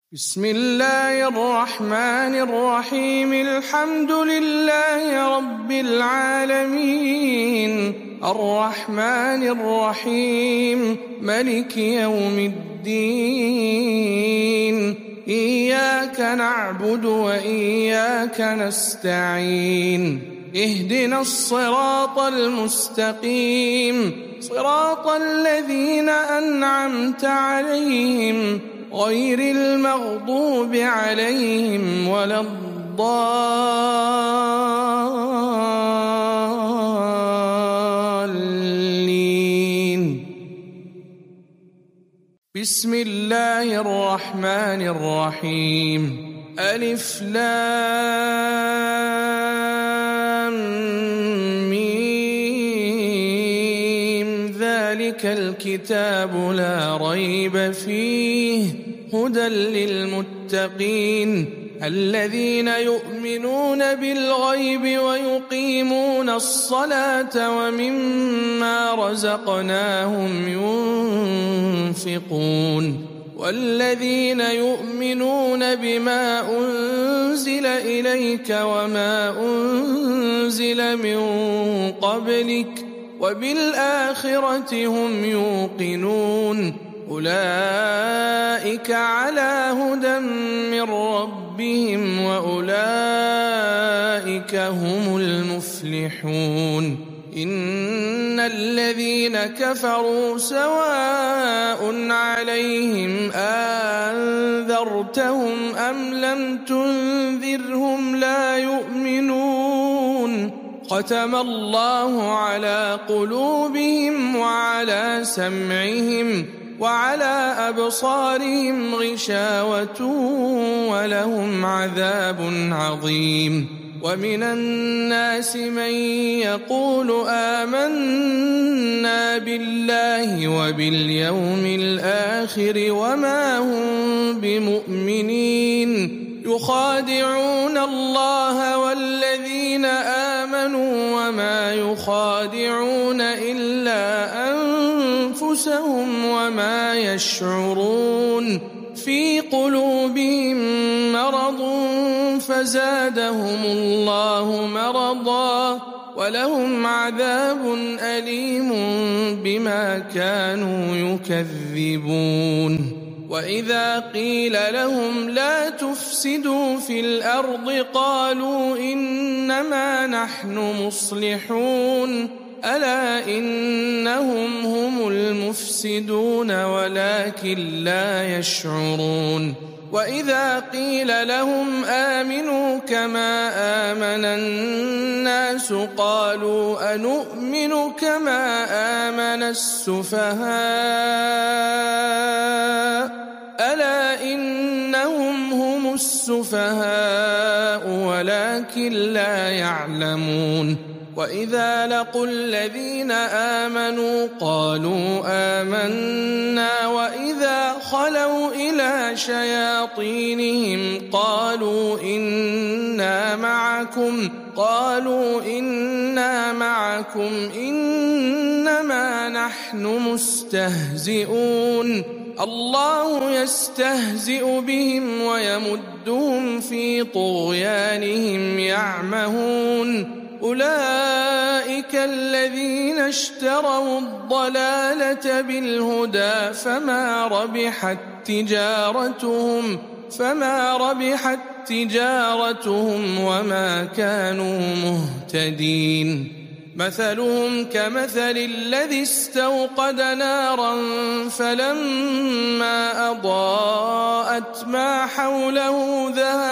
بسم الله الرحمن الرحيم. الحمد لله رب العالمين، الرحمن الرحيم، ملك يوم الدين. إياك نعبد وإياك نستعين. اهدنا الصراط المستقيم، صراط الذين أنعمت عليهم غير المغضوب عليهم ولا الضالين. بسم الله الرحمن الرحيم. ألف لام ميم. ذلك الكتاب لا ريب فيه هدى للمتقين الذين يؤمنون بالغيب ويقيمون الصلاة ومما رزقناهم ينفقون والذين يؤمنون بما أنزل إليك وما أنزل من قبلك وبالآخرة هم يوقنون. أولئك على هدى من ربهم وأولئك هم المفلحون. إن الذين كفروا سواء عليهم أنذرتهم أم لم تنذرهم لا يؤمنون. ختم الله على قلوبهم وعلى سمعهم وعلى أبصارهم غشاوة ولهم عذاب عظيم. ومن الناس من يقول آمنا بالله وباليوم الآخر وما هم بمؤمنين. يخادعون الله والذين آمنوا وما يخادعون إلا أنفسهم وما يشعرون. في قلوبهم مرض فزادهم الله مرضا ولهم عذاب أليم بما كانوا يكذبون. وإذا قيل لهم لا تفسدوا في الأرض قالوا إنما نحن مصلحون ألا إنهم هم المفسدون ولكن لا يشعرون. وإذا قيل لهم آمنوا كما آمن الناس قالوا أنؤمن كما آمن السفهاء ألا إنهم هم السفهاء ولكن لا يعلمون. وإذا لقوا الذين آمنوا قالوا آمنا وإذا خلوا إلى شياطينهم قالوا إنا معكم إنما نحن مستهزئون. الله يستهزئ بهم ويمدهم في طغيانهم يعمهون. أولئك الذين اشتروا الضلالة بالهدى فما ربحت تجارتهم وما كانوا مهتدين. مثلهم كمثل الذي استوقد نارا فلما أضاءت ما حوله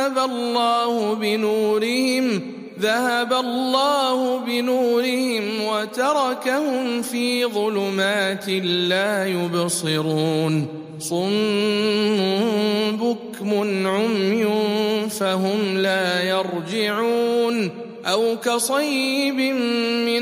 ذهب الله بنورهم وتركهم في ظلمات لا يبصرون. صم بكم عمي فهم لا يرجعون. أو كصيب من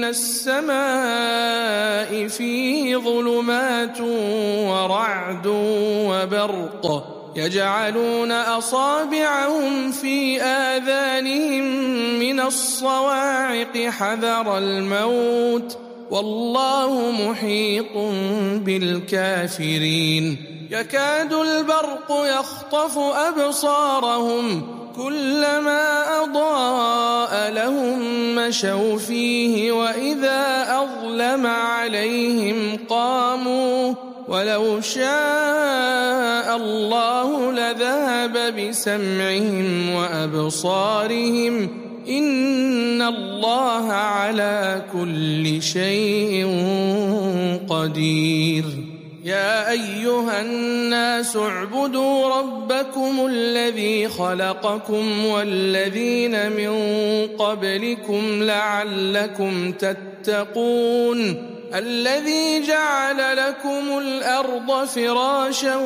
السماء فيه ظلمات ورعد وبرق يجعلون أصابعهم في آذانهم من الصواعق حذر الموت والله محيط بالكافرين. يكاد البرق يخطف أبصارهم كلما أضاء لهم مشوا فيه وإذا أظلم عليهم قاموا ولو شاء الله لذهب بسمعهم وأبصارهم إن الله على كل شيء قدير. يا أيها الناس اعبدوا ربكم الذي خلقكم والذين من قبلكم لعلكم تتقون الذي جعل لكم الأرض فراشا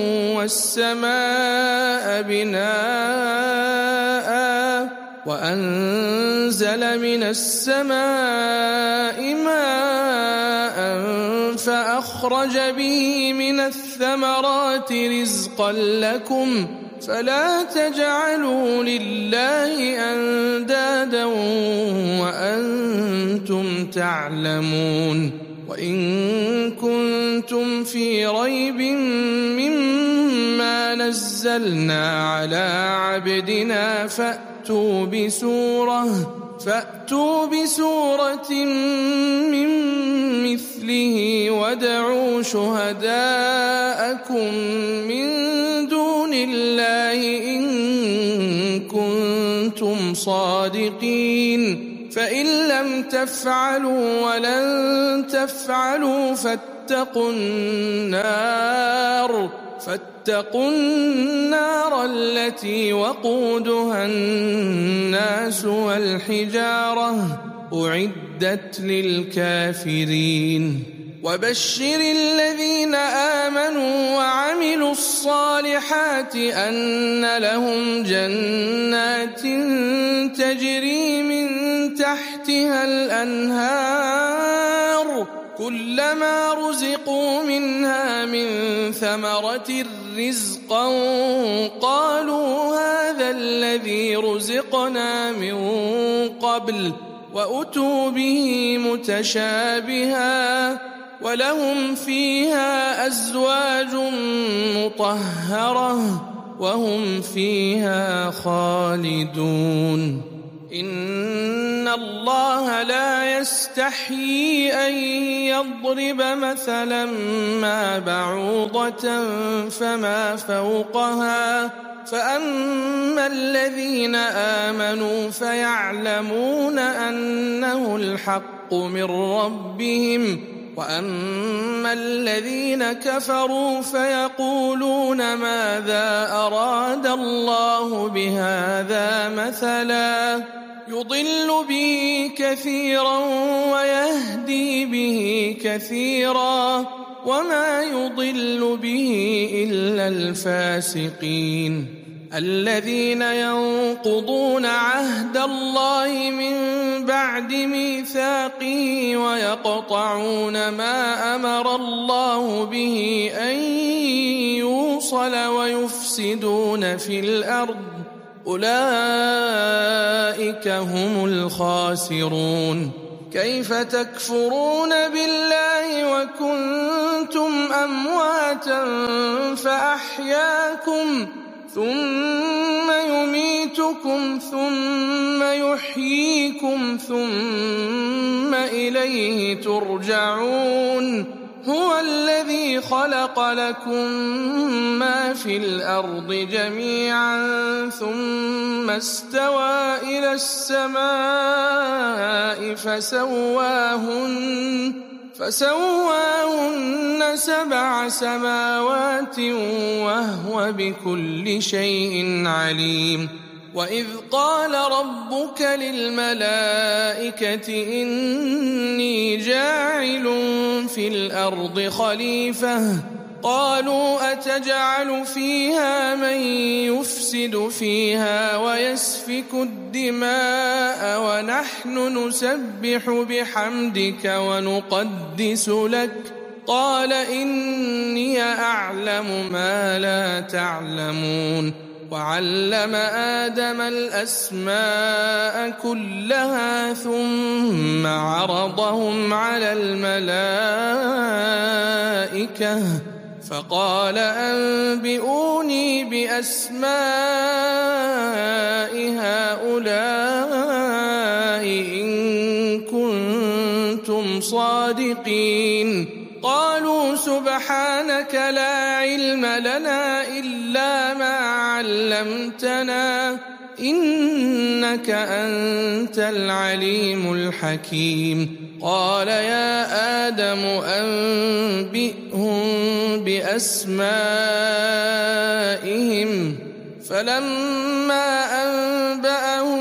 والسماء بناء وأنزل من السماء ماء فأخرج به من الثمرات رزقا لكم فلا تجعلوا لله أندادا وأنتم تعلمون. وإن كنتم في ريب مما نزلنا على عبدنا فأتوا بسورة من مثله وادعوا شهداءكم من دون الله إن كنتم صادقين فإن لم تفعلوا ولن تفعلوا فاتقوا النار التي وقودها الناس والحجارة أعدت للكافرين. وبشر الذين آمنوا وعملوا الصالحات أن لهم جنات تجري من تحتها الأنهار كلما رزقوا منها من ثمرة رزقا قالوا هذا الذي رزقنا من قبل وأتوا به متشابها ولهم فيها أزواج مطهرة وهم فيها خالدون. إن الله لا يستحيي أن يضرب مثلا ما بعوضة فما فوقها فأما الذين آمنوا فيعلمون أنه الحق من ربهم وأما الذين كفروا فيقولون ماذا أراد الله بهذا مثلا يضل به كثيرا ويهدي به كثيرا وما يضل به إلا الفاسقين الذين ينقضون عهد الله من بعد ميثاقه ويقطعون ما أمر الله به أن يوصل ويفسدون في الأرض أولئك هم الخاسرون. كيف تكفرون بالله وكنتم أمواتا فأحياكم ثم يميتكم ثم يحييكم ثم إليه ترجعون. هو الذي خلق لكم ما في الأرض جميعا ثم استوى إلى السماء فسواهن 7 سماوات وهو بكل شيء عليم. وإذ قال ربك للملائكة إني جاعل في الأرض خليفة قالوا أتجعل فيها من يفسد فيها ويسفك الدماء ونحن نسبح بحمدك ونقدس لك قال إني أعلم ما لا تعلمون. وعلم آدم الأسماء كلها ثم عرضهم على الملائكة فقال أنبئوني بأسماء هؤلاء إن كنتم صادقين. قالوا سبحانك لا علم لنا إلا ما علمتنا إنك أنت العليم الحكيم. قال يا آدم أنبئهم بأسمائهم. فلما أنبأهم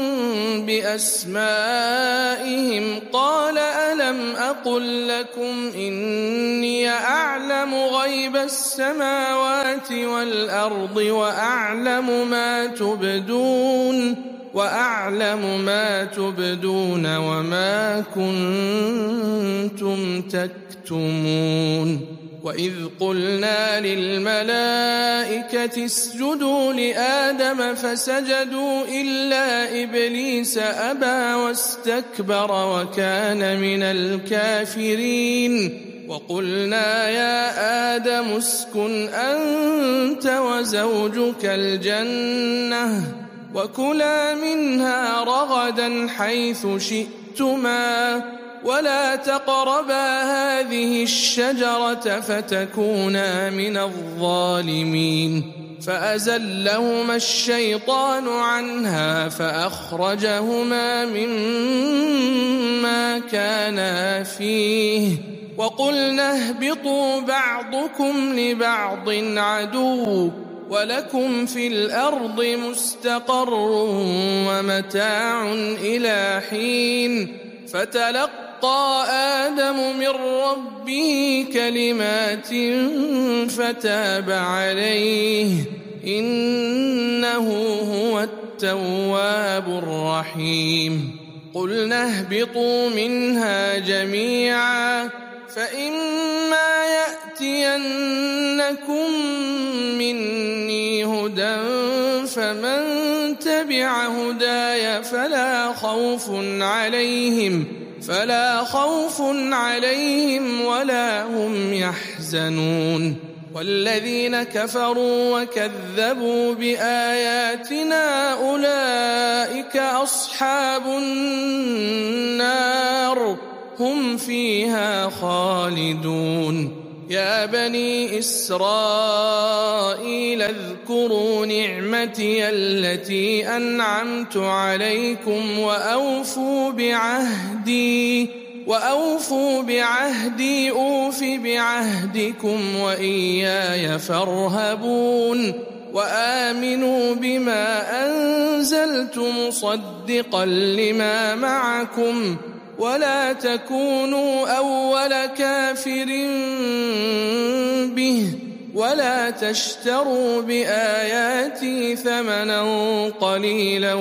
بأسمائهم قال ألم أقل لكم إني أعلم غيب السماوات والأرض وأعلم ما تبدون وما كنتم تكتمون. وإذ قلنا للملائكة اسجدوا لآدم فسجدوا إلا إبليس أبى واستكبر وكان من الكافرين. وقلنا يا آدم اسكن أنت وزوجك الجنة وكلا منها رغدا حيث شئتما ولا تقربا هذه الشجرة فتكونا من الظالمين. فأزلهما الشيطان عنها فأخرجهما مما كانا فيه وقلنا اهبطوا بعضكم لبعض عدو ولكم في الأرض مستقر ومتاع إلى حين. فتلقى آدم من ربه كلمات فتاب عليه إنه هو التواب الرحيم. قلنا اهبطوا منها جميعا فإما يأتينكم مني هدى فمن تبع هداي فلا خوف عليهم ولا هم يحزنون. والذين كفروا وكذبوا بآياتنا أولئك أصحاب النار هم فيها خالدون. يا بني إسرائيل اذكروا نعمتي التي أنعمت عليكم وأوفوا بعهدي أوف بعهدكم وإياي فارهبون. وآمنوا بما أنزلت مصدقا لما معكم ولا تكونوا أول كافر به ولا تشتروا بآياتي ثمنا قليلا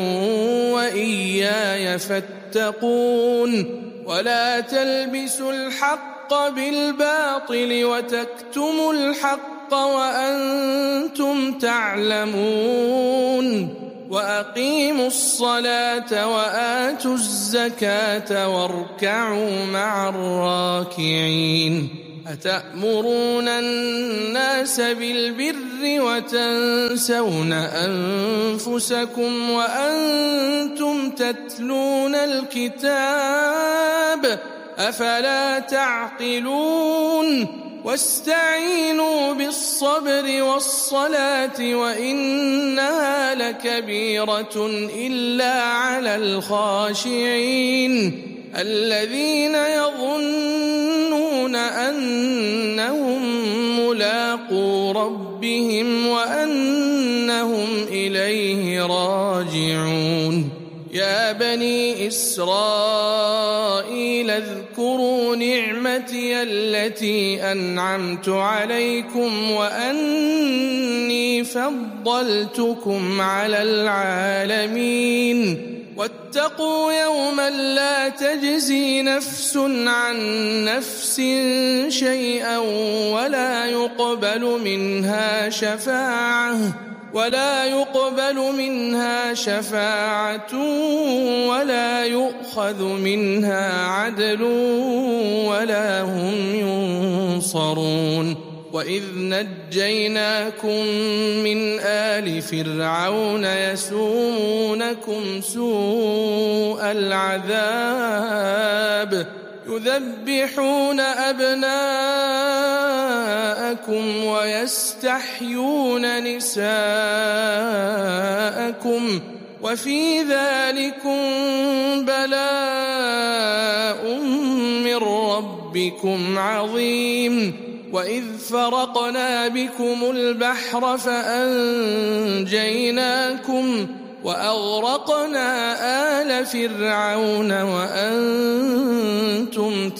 وإياي فاتقون. ولا تلبسوا الحق بالباطل وتكتموا الحق وأنتم تعلمون. وأقيموا الصلاة وآتوا الزكاة واركعوا مع الراكعين. أتأمرون الناس بالبر وتنسون أنفسكم وأنتم تتلون الكتاب أفلا تعقلون. واستعينوا بالصبر والصلاة وإنها لكبيرة إلا على الخاشعين الذين يظنون أنهم ملاقو ربهم وأنهم إليه راجعون. يا بني إسرائيل اذكروا نعمتي التي أنعمت عليكم وأني فضلتكم على العالمين. واتقوا يوما لا تجزي نفس عن نفس شيئا ولا يقبل منها شفاعة ولا يؤخذ منها عدل ولا هم ينصرون. وإذ نجيناكم من آل فرعون يسومونكم سوء العذاب يذبحون أبناءكم ويستحيون نساءكم وفي ذلكم بلاء من ربكم عظيم. وإذ فرقنا بكم البحر فأنجيناكم وأغرقنا آل فرعون وأنتم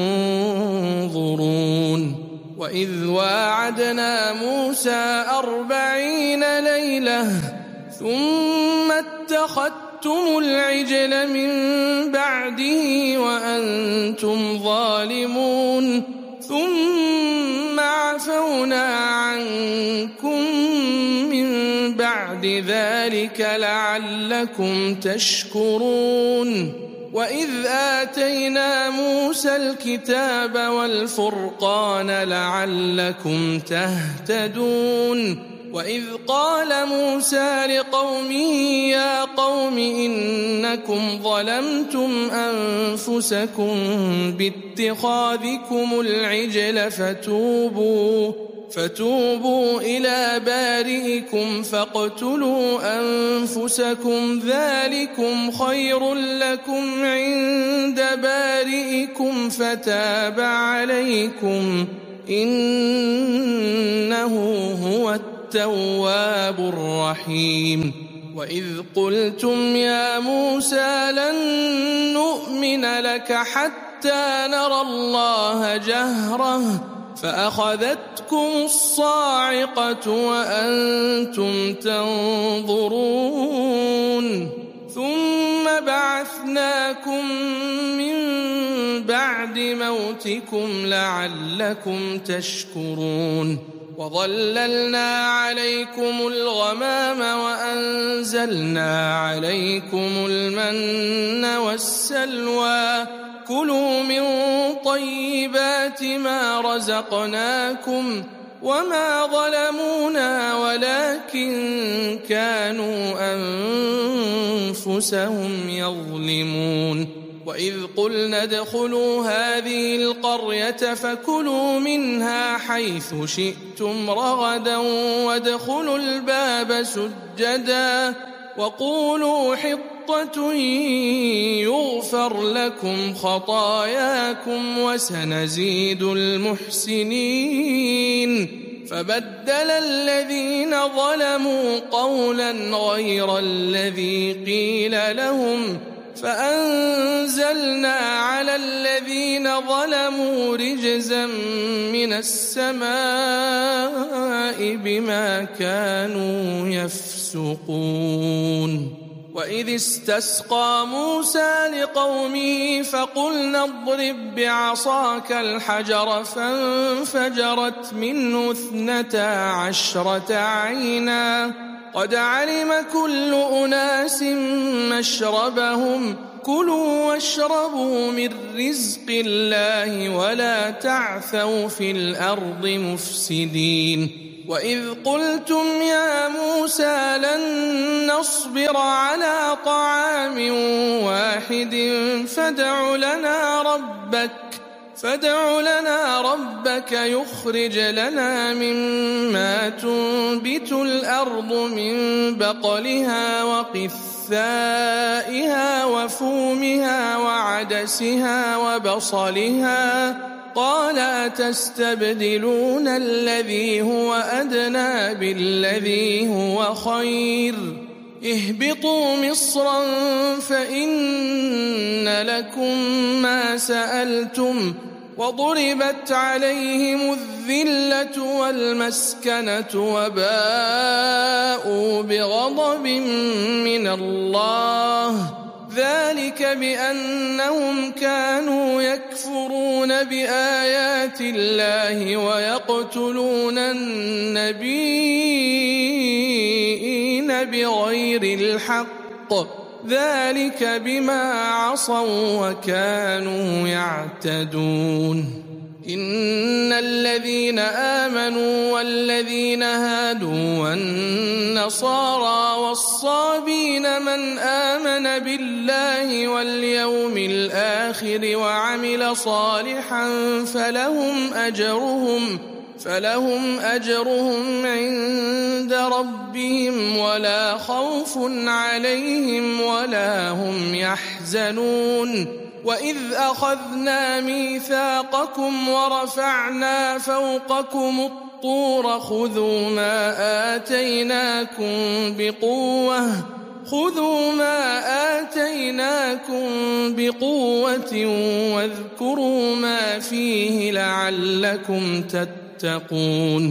تنظرون. وإذ واعدنا موسى 40 ليلة ثم اتخذتم العجل من بعده وأنتم ظالمون ثم عفونا عنكم من بعد ذلك لعلكم تشكرون. وإذ آتينا موسى الكتاب والفرقان لعلكم تهتدون. وإذ قال موسى لقومه يا قوم إنكم ظلمتم أنفسكم باتخاذكم العجل فتوبوا إلى بارئكم فاقتلوا أنفسكم ذلكم خير لكم عند بارئكم فتاب عليكم إنه هو التواب الرحيم. وإذ قلتم يا موسى لن نؤمن لك حتى نرى الله جهرة فأخذتكم الصاعقة وأنتم تنظرون ثم بعثناكم من بعد موتكم لعلكم تشكرون. وظللنا عليكم الغمام وأنزلنا عليكم المن والسلوى كلوا من طيبات ما رزقناكم وما ظلمونا ولكن كانوا أنفسهم يظلمون. وإذ قلنا ادخلوا هذه القرية فكلوا منها حيث شئتم رغدا وادخلوا الباب سجدا وقولوا حطة يغفر لكم خطاياكم وسنزيد المحسنين. فبدل الذين ظلموا قولا غير الذي قيل لهم فأنزلنا على الذين ظلموا رجزا من السماء بما كانوا يفسقون. وإذ استسقى موسى لقومه فقلنا اضرب بعصاك الحجر فانفجرت منه 12 عينا قد علم كل أناس مشربهم كلوا واشربوا من رزق الله ولا تعثوا في الأرض مفسدين. وإذ قلتم يا موسى لن نصبر على طعام واحد فادع لنا ربك يخرج لنا مما تنبت الأرض من بقلها وقثائها وفومها وعدسها وبصلها قال أتستبدلون الذي هو أدنى بالذي هو خير اهبطوا مصرا فإن لكم ما سألتم وضربت عليهم الذلة والمسكنة وباءوا بغضب من الله ذلك بأنهم كانوا يكفرون بآيات الله ويقتلون النبيين بغير الحق ذلك بما عصوا وكانوا يعتدون. إن الذين آمنوا والذين هادوا والنصارى والصابين من آمن بالله واليوم الآخر وعمل صالحا فلهم أجرهم عند ربهم ولا خوف عليهم ولا هم يحزنون. وإذ أخذنا ميثاقكم ورفعنا فوقكم الطور خذوا ما آتيناكم بقوة واذكروا ما فيه لعلكم تتقون.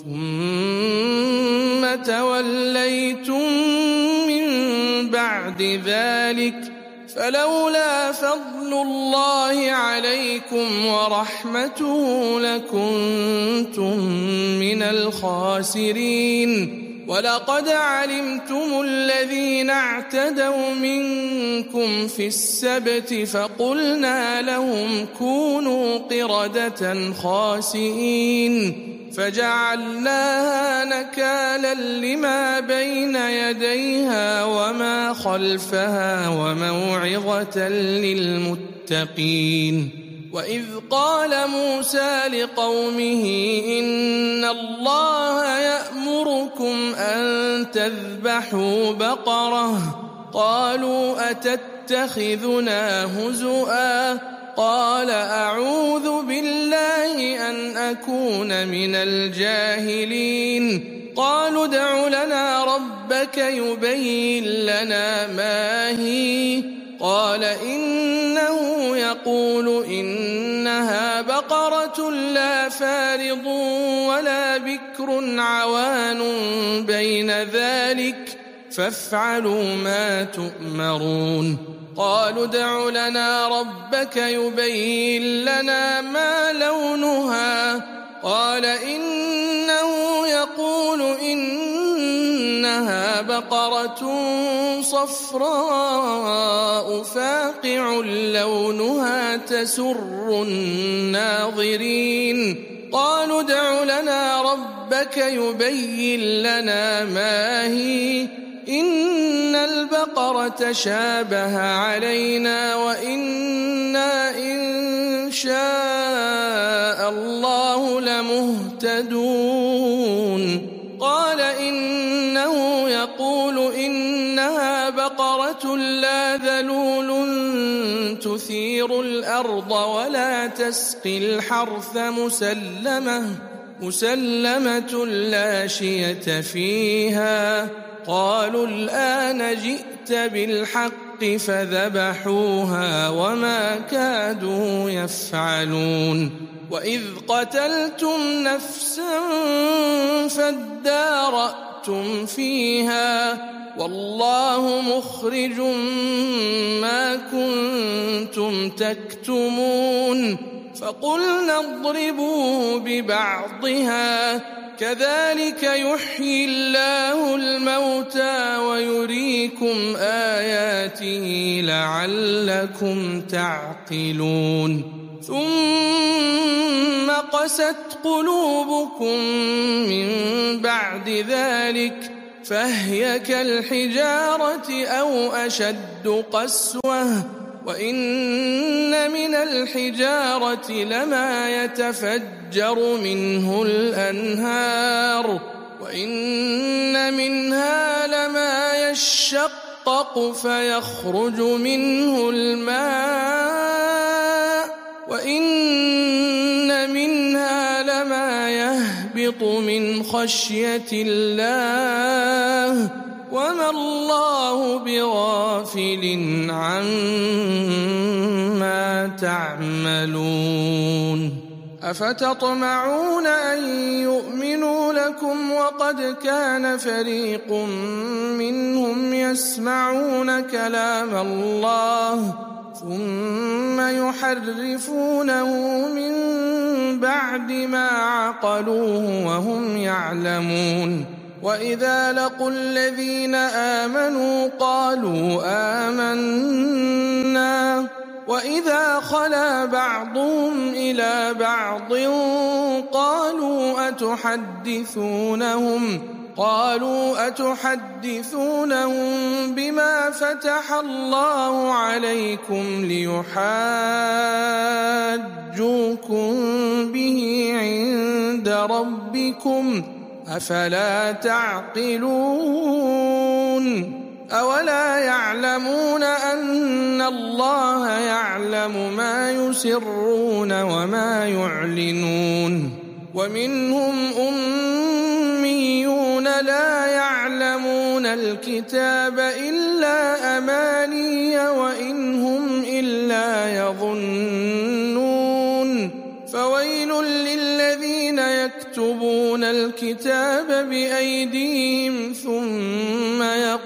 ثم توليتم من بعد ذلك فلولا فضل الله عليكم ورحمته لكنتم من الخاسرين. ولقد علمتم الذين اعتدوا منكم في السبت فقلنا لهم كونوا قردة خاسئين فجعلناها نكالا لما بين يديها وما خلفها وموعظة للمتقين. وإذ قال موسى لقومه إن الله يأمركم أن تذبحوا بقرة قالوا أتتخذنا هزؤا قال أعوذ بالله أن أكون من الجاهلين. قالوا ادع لنا ربك يبين لنا ما هي قال إنه يقول إنها بقرة لا فارض ولا بكر عوان بين ذلك فافعلوا ما تؤمرون. قالوا ادع لنا ربك يبين لنا ما لونها قال إنه يقول إنها بقرة صفراء فاقع لونها تسر الناظرين. قالوا ادع لنا ربك يبين لنا ما هي إن البقرة شابه علينا وإنا إن شاء الله لمهتدون. قال إنه يقول إنها بقرة لا ذلول تثير الأرض ولا تسقي الحرث مسلمة لا شية فيها. قالوا الآن جئت بالحق فذبحوها وما كادوا يفعلون. وإذ قتلتم نفسا فادارأتم فيها والله مخرج ما كنتم تكتمون. فقلنا اضربوه ببعضها كذلك يحيي الله الموتى ويريكم آياته لعلكم تعقلون. ثم قست قلوبكم من بعد ذلك فهي كالحجارة أو أشد قسوة وإن من الحجارة لما يتفجر منه الأنهار وإن منها لما يشقق فيخرج منه الماء وإن منها لما يهبط من خشية الله وما الله بغافل عما تعملون. أفتطمعون أن يؤمنوا لكم وقد كان فريق منهم يسمعون كلام الله ثم يحرفونه من بعد ما عقلوه وهم يعلمون. وإذا لقوا الذين آمنوا قالوا آمنا وإذا خلا بعضهم إلى بعض قالوا أتحدثونهم بما فتح الله عليكم ليحاجوكم به عند ربكم أفلا تعقلون أولا يعلمون أن الله يعلم ما يسرون وما يعلنون ومنهم أميون لا يعلمون الكتاب إلا أماني وإن هم إلا يظنون فويل للذين يكتبون الكتاب بأيديهم ثم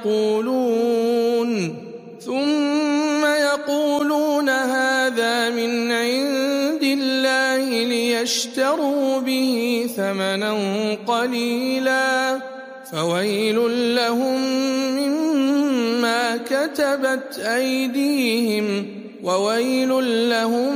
يقولون هذا من عند الله ليشتروا به ثمنا قليلا فويل لهم مما كتبت أيديهم وويل لهم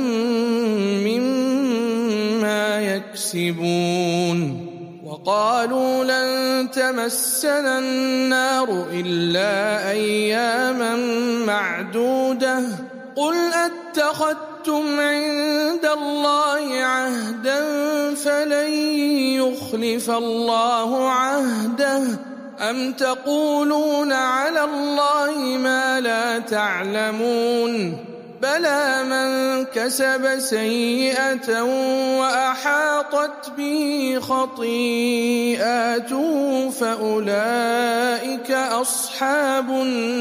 مما يكسبون وقالوا لن تمسنا النار إلا أياما معدودة قل أتخذتم عند الله عهدا فلن يخلف الله عهده أم تقولون على الله ما لا تعلمون بلى من كسب سيئة وأحاطت به خطيئاته فأولئك أصحاب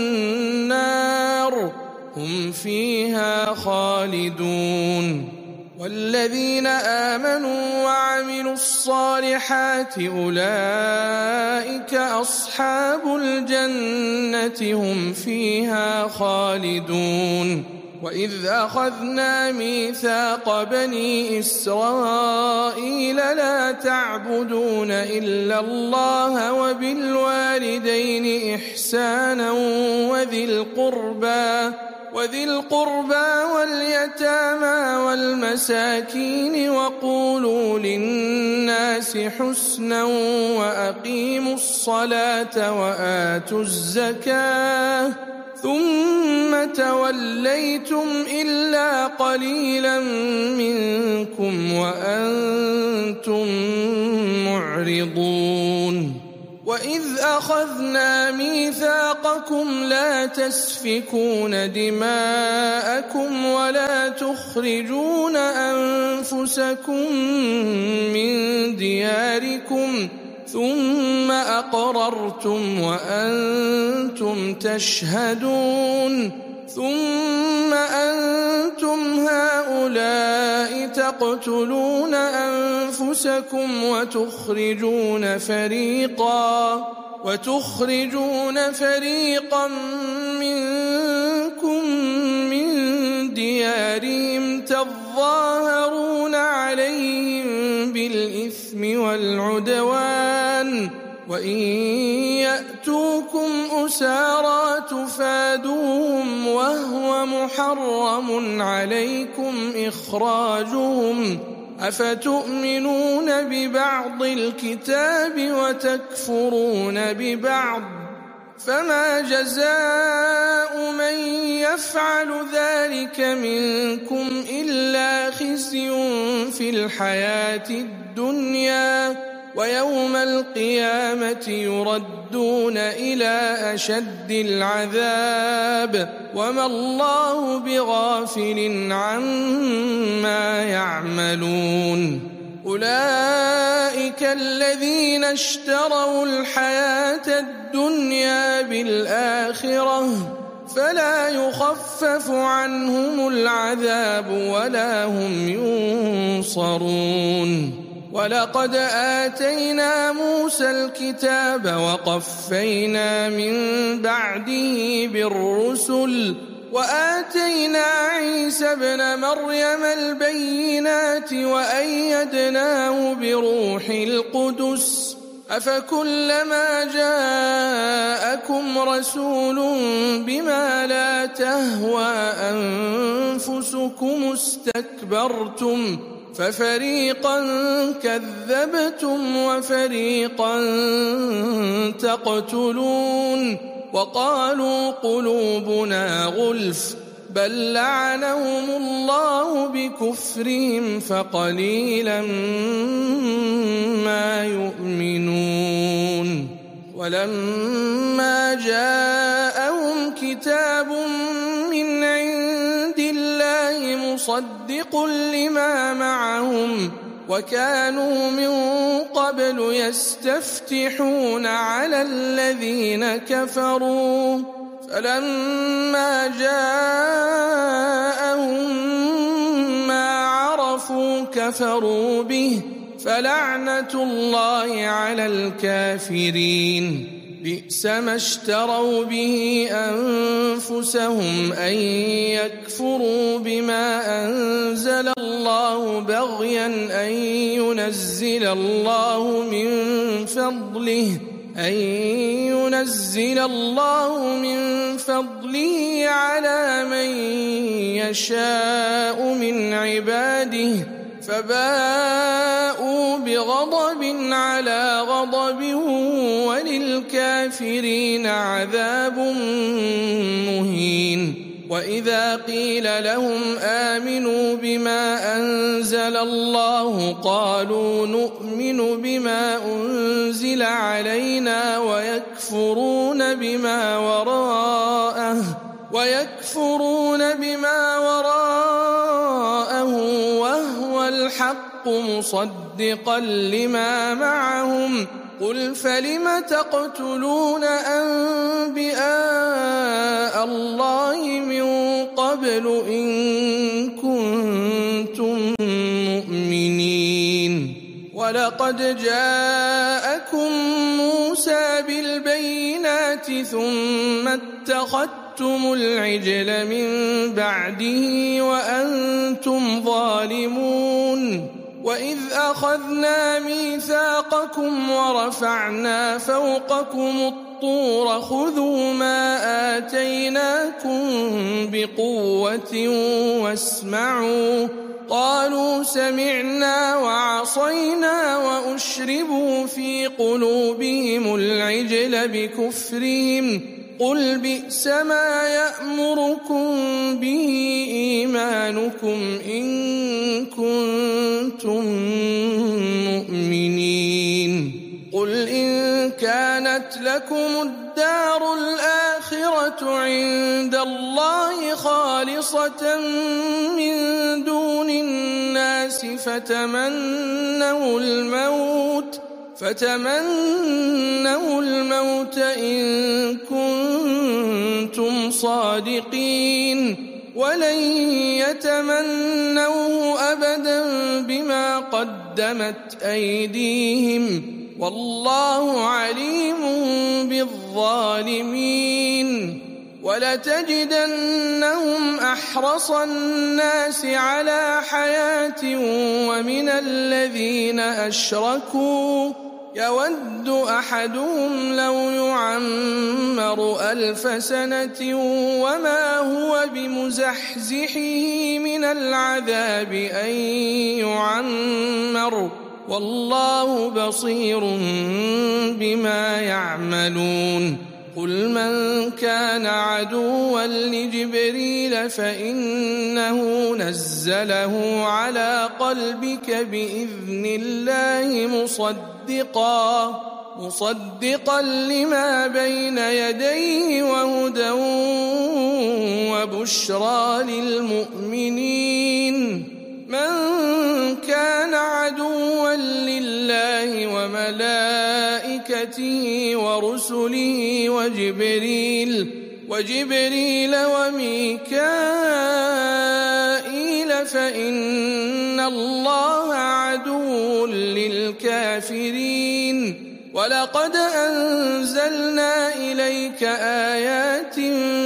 النار هم فيها خالدون والذين آمنوا وعملوا الصالحات أولئك أصحاب الجنة هم فيها خالدون وإذ أخذنا ميثاق بني إسرائيل لا تعبدون إلا الله وبالوالدين إحسانا وذي القربى واليتامى والمساكين وقولوا للناس حسنا وأقيموا الصلاة وآتوا الزكاة ثم توليتم إلا قليلا منكم وأنتم معرضون وإذ أخذنا ميثاقكم لا تسفكون دماءكم ولا تخرجون أنفسكم من دياركم ثم أقررتم وأنتم تشهدون ثم أنتم هؤلاء تقتلون أنفسكم وتخرجون فريقا منكم من ديارهم تظاهرون عليهم بالإثم والعدوان وإن يأتوكم أسارى تفادوهم وهو محرم عليكم إخراجهم أفتؤمنون ببعض الكتاب وتكفرون ببعض فما جزاء من يفعل ذلك منكم إلا خزي في الحياة الدنيا ويوم القيامة يردون إلى أشد العذاب وما الله بغافل عما يعملون أولئك الذين اشتروا الحياة الدنيا بالآخرة فلا يخفف عنهم العذاب ولا هم ينصرون ولقد آتينا موسى الكتاب وقفينا من بعده بالرسل وآتينا عيسى ابن مريم البينات وأيدناه بروح القدس أفكلما جاءكم جاءكم رسول بما لا تهوى أنفسكم استكبرتم ففريقا كذبتم وفريقا تقتلون وقالوا قلوبنا غلف بل لعنهم الله بكفرهم فقليلا ما يؤمنون ولما جاءهم كتاب من عند الله مصدق لما معهم وكانوا من قبل يستفتحون على الذين كفروا فلما جاءهم ما عرفوا كفروا به فلعنة الله على الكافرين بئس ما اشتروا به أنفسهم أن يكفروا بما أنزل الله بغيا أن ينزل الله من فضله على من يشاء من عباده فباءوا بغضب على غضب وللكافرين عذاب مهين وإذا قيل لهم آمنوا بما أنزل الله قالوا نؤمن بما أنزل علينا ويكفرون بما وراءه وهو الحق مصدقا لما معهم قل فلم تقتلون أنبياء الله من قبل إن كنتم مؤمنين ولقد جاءكم موسى بالبينات ثم اتخذتم العجل من بعده وأنتم ظالمون وإذ أخذنا ميثاقكم ورفعنا فوقكم الطور خذوا ما آتيناكم بقوة واسمعوا قالوا سمعنا وعصينا وأشربوا في قلوبهم العجل بكفرهم قل بئس ما يأمركم به إيمانكم إن كنتم مؤمنين قل إن كانت لكم الدار الآخرة عند الله خالصة من دون الناس فتمنوا الموت إن كنتم صادقين ولن يتمنوه أبدا بما قدمت أيديهم والله عليم بالظالمين ولتجدنهم أحرص الناس على حياة ومن الذين أشركوا يود أحدهم لو يعمر 1000 سنة وما هو بمزحزحه من العذاب أن يعمر والله بصير بما يعملون قل من كان عدوا لجبريل فإنه نزله على قلبك بإذن الله مصدقا لما بين يديه وهدى وبشرى للمؤمنين من كان عدوا لله وملائكته ورسله وجبريل وميكائيل فإن الله عدو للكافرين ولقد أنزلنا إليك آيات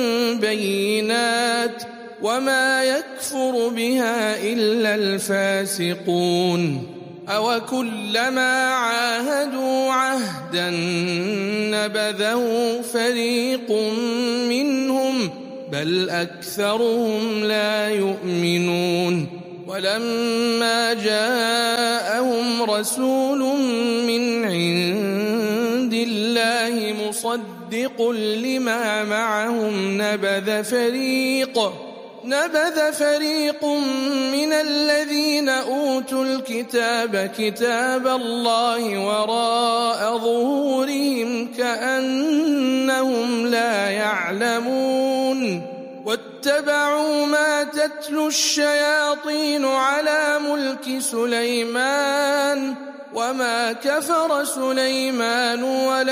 بينات وما يكفر بها إلا الفاسقون أوكلما عاهدوا عهدا نبذه فريق منهم بل أكثرهم لا يؤمنون ولما جاءهم رسول من عند الله مصدق لما معهم نبذ فريق من الذين أوتوا الكتاب كتاب الله وراء ظهورهم كأنهم لا يعلمون واتبعوا ما تتلو الشياطين على ملك سليمان وما كفر سليمان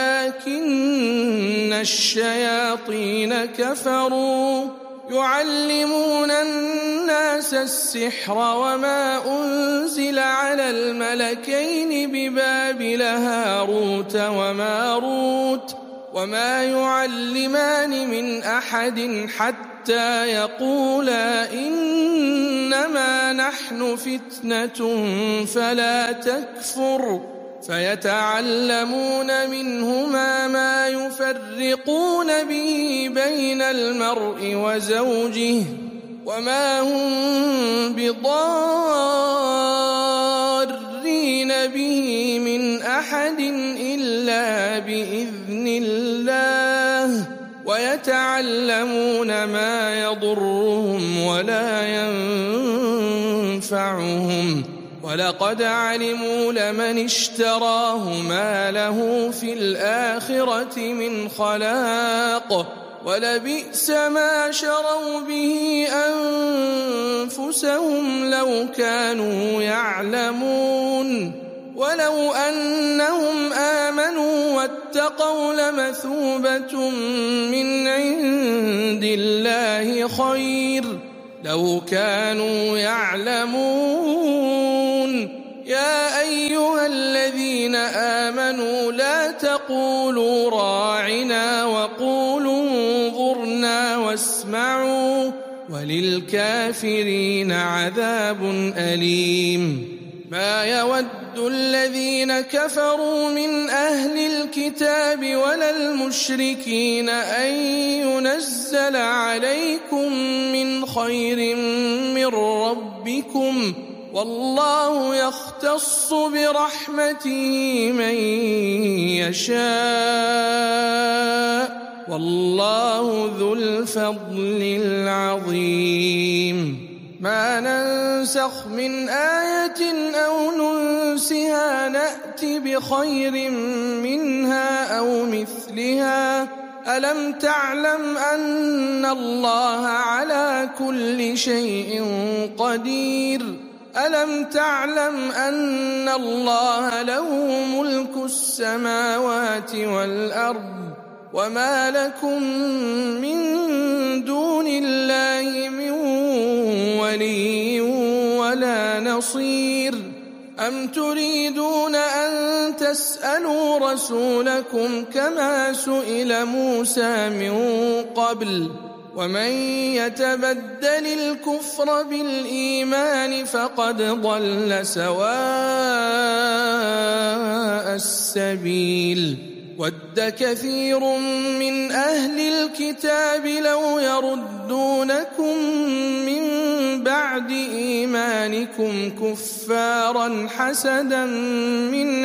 ولكن الشياطين كفروا يعلمون الناس السحر وما أنزل على الملكين ببابل هاروت وماروت وما يعلمان من أحد حتى يقولا إنما نحن فتنة فلا تكفر فيتعلمون منهما ما يفرقون به بين المرء وزوجه وما هم بضارين به من أحد إلا بإذن الله ويتعلمون ما يضرهم ولا ينفعهم ولقد علموا لمن اشتراه ما له في الآخرة من خلاق ولبئس ما شروا به أنفسهم لو كانوا يعلمون ولو أنهم آمنوا واتقوا لمثوبة من عند الله خير لو كانوا يعلمون يا أيها الذين آمنوا لا تقولوا راعنا وقولوا انظرنا واسمعوا وللكافرين عذاب أليم ما يود الذين كفروا من أهل الكتاب ولا المشركين أن ينزل عليكم من خير من ربكم والله يختص برحمته من يشاء والله ذو الفضل العظيم ما ننسخ من آية أو ننسها نأت بخير منها أو مثلها ألم تعلم أن الله على كل شيء قدير ألم تعلم أن الله له ملك السماوات والأرض وما لكم من دون الله من ولي ولا نصير أم تريدون أن تسألوا رسولكم كما سئل موسى من قبل ومن يتبدل الكفر بالإيمان فقد ضل سواء السبيل ود كثير من أهل الكتاب لو يردونكم من بعد إيمانكم كفارا حسدا من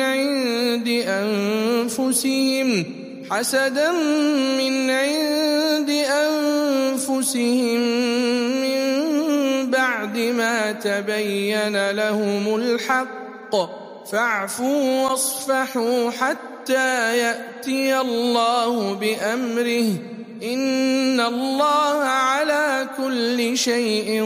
عند أنفسهم من بعد ما تبين لهم الحق فاعفوا واصفحوا حتى يأتي الله بأمره إن الله على كل شيء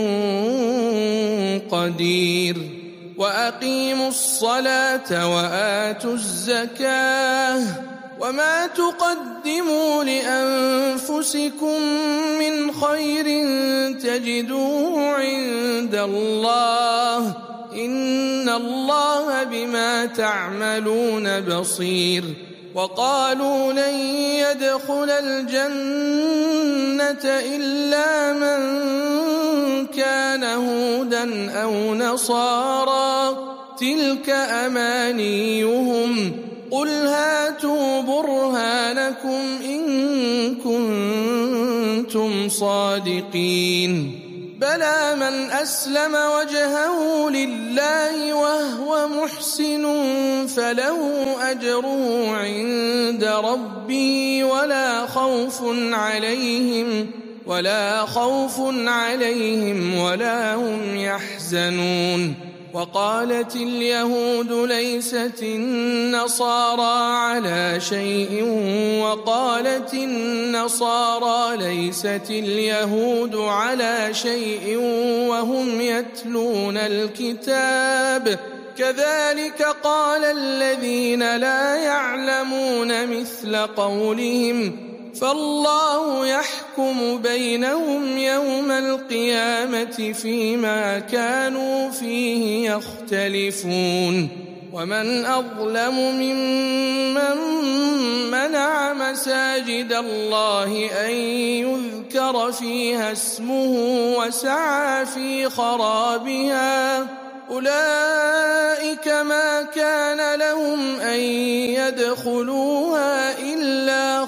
قدير وأقيموا الصلاة وآتوا الزكاة وما تقدموا لأنفسكم من خير تجدوه عند الله إن الله بما تعملون بصير وقالوا لن يدخل الجنة إلا من كان هودا أو نصارى تلك أمانيهم قل هاتوا برهانكم إن كنتم صادقين بلى من أسلم وجهه لله وهو محسن فله أجره عند ربه ولا خوف عليهم ولا هم يحزنون وقالت اليهود ليست النصارى على شيء وقالت النصارى ليست اليهود على شيء وهم يتلون الكتاب كذلك قال الذين لا يعلمون مثل قولهم فالله يحكم بينهم يوم القيامة فيما كانوا فيه يختلفون ومن أظلم ممن منع مساجد الله أن يذكر فيها اسمه وسعى في خرابها أولئك ما كان لهم أن يدخلوها إلا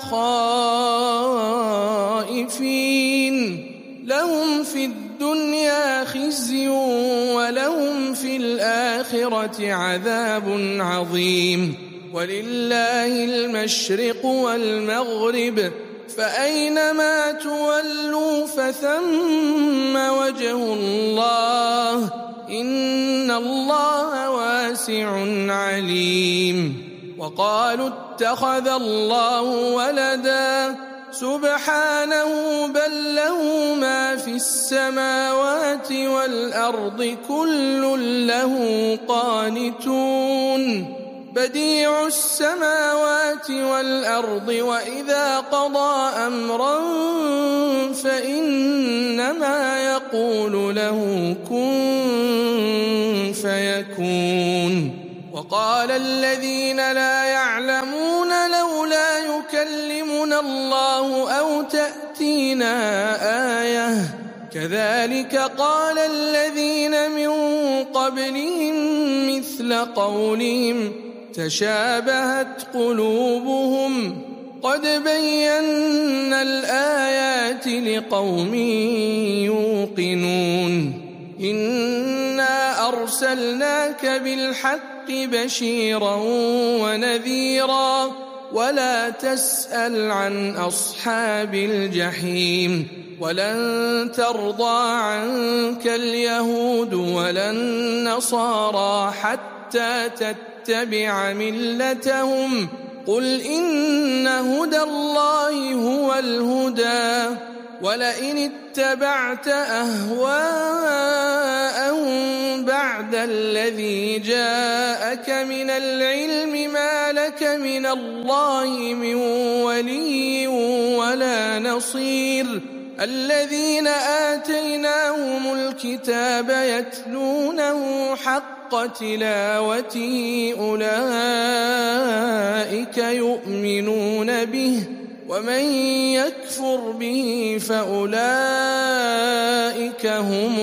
خائفين لهم في الدنيا خزي ولهم في الآخرة عذاب عظيم ولله المشرق والمغرب فأينما تولوا فثم وجه الله إن الله واسع عليم وقالوا اتخذ الله ولدا سبحانه بل له ما في السماوات والأرض كل له قانتون بديع السماوات والأرض وإذا قضى أمرا فإنما يقول له كن فيكون وقال الذين لا يعلمون لولا يكلمنا الله أو تأتينا آية كذلك قال الذين من قبلهم مثل قولهم تشابهت قلوبهم قد بينا الآيات لقوم يوقنون إنا أرسلناك بالحق بشيرا ونذيرا ولا تسأل عن أصحاب الجحيم ولن ترضى عنك اليهود ولا النصارى حتى تتبع ملتهم قل إن هدى الله هو الهدى ولئن اتبعت أهواءهم بعد الذي جاءك من العلم ما لك من الله من ولي ولا نصير الذين آتيناهم الكتاب يتلونه حق تلاوته أولئك يؤمنون به ومن يكفر به فأولئك هم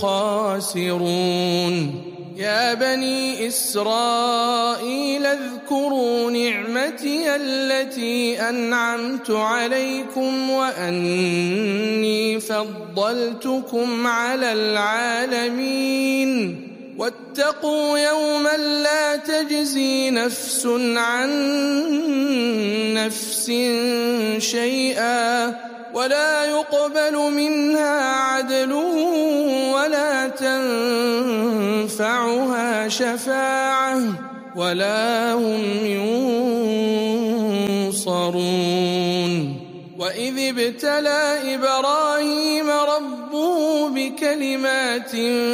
الخاسرون يا بني إسرائيل اذكروا نعمتي التي أنعمت عليكم وأني فضلتكم على العالمين واتقوا يوما لا تجزي نفس عن نفس شيئا ولا يقبل منها عدل ولا تنفعها شفاعة ولا هم ينصرون وإذ ابتلى إبراهيم ربه بكلمات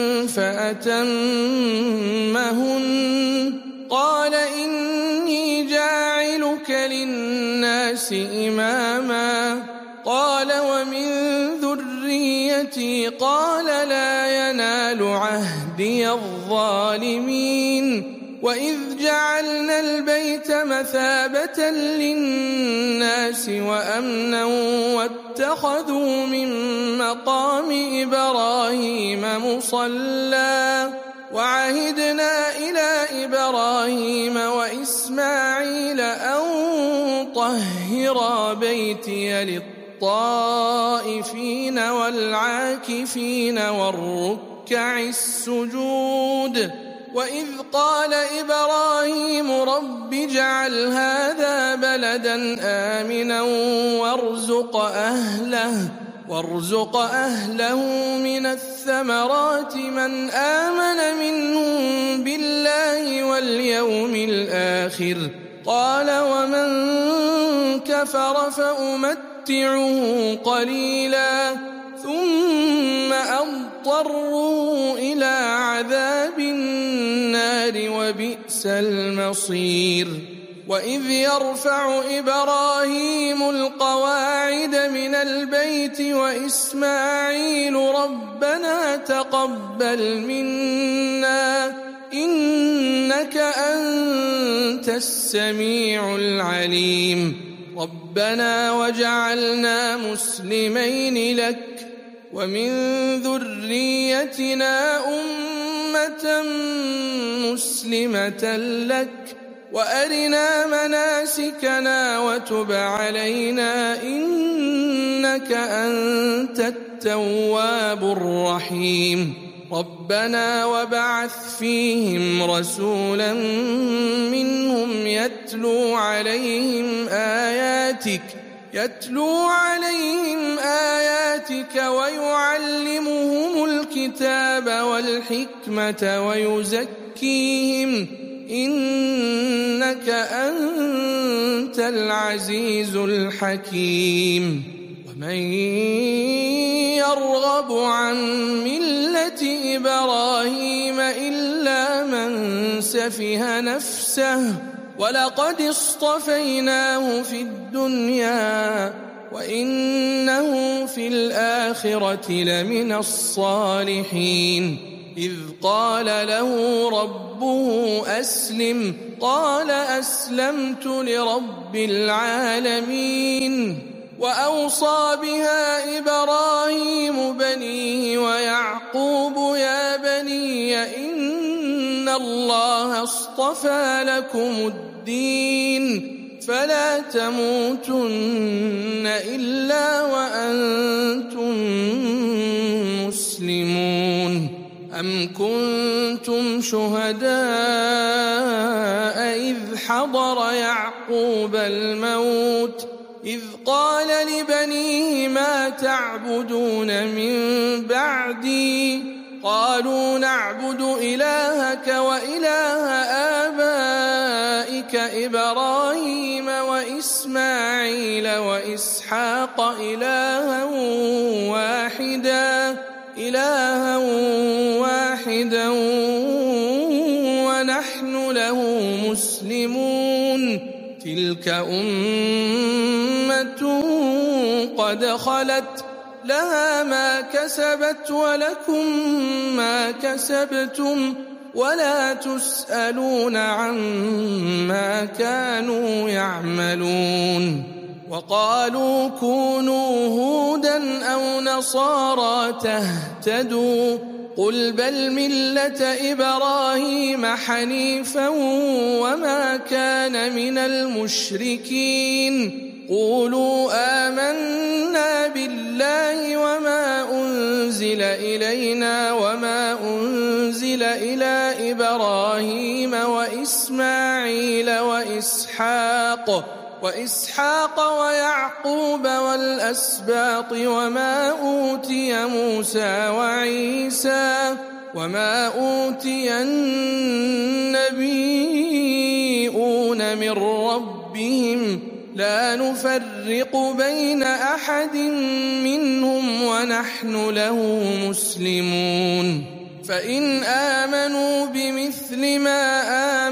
فأتمهن قال إني جاعلك للناس إماما قال ومن ذريتي قال لا ينال عهدي الظالمين وإذ جعلنا البيت مثابة للناس وأمنا واتخذوا من مقام إبراهيم مصلى وعهدنا إلى إبراهيم وإسماعيل أن طهرا بيتي للطائفين والعاكفين والركع السجود. وإذ قال إبراهيم رب اجعل هذا بلدا آمنا وارزق أهله من الثمرات من آمن منهم بالله واليوم الآخر. قال ومن كفر فأمتعه قليلا ثم أضطره إلى عذاب النار وبئس المصير. وإذ يرفع إبراهيم القواعد من البيت وإسماعيل ربنا تقبل منا إنك أنت السميع العليم. ربنا وجعلنا مسلمين لك ومن ذريتنا أمة مسلمة لك وأرنا مناسكنا وتب علينا إنك أنت التواب الرحيم. ربنا وابعث فيهم رسولا منهم يتلو عليهم آياتك ويعلمهم الكتاب والحكمة ويزكيهم إنك أنت العزيز الحكيم. ومن يرغب عن ملة إبراهيم إلا من سفه نفسه ولقد اصطفيناه في الدنيا وإنه في الآخرة لمن الصالحين. إذ قال له ربه أسلم قال أسلمت لرب العالمين. وأوصى بها إبراهيم بنيه ويعقوب يا بني إن الله اصطفى لكم الدين فلا تموتن إلا وأنتم مسلمون. أم كنتم شهداء إذ حضر يعقوب الموت إذ قال لبنيه ما تعبدون من بعدي قالوا نعبد إلهك وإله آبائك إبراهيم وإسماعيل وإسحاق إلها واحدا ونحن له مسلمون. تلك أمة قد خلت لها ما كسبت ولكم ما كسبتم ولا تسألون عما كانوا يعملون. وقالوا كونوا هودا أو نصارى تهتدوا قل بل ملة إبراهيم حنيفا وما كان من المشركين. قولوا آمنا بالله وما أنزل إلينا وما أنزل إلى إبراهيم وإسماعيل وإسحاق ويعقوب والأسباط وما أوتي موسى وعيسى وما أوتي النبيون من ربهم لا نفرق بين أحد منهم ونحن له مسلمون. فإن آمنوا بمثل ما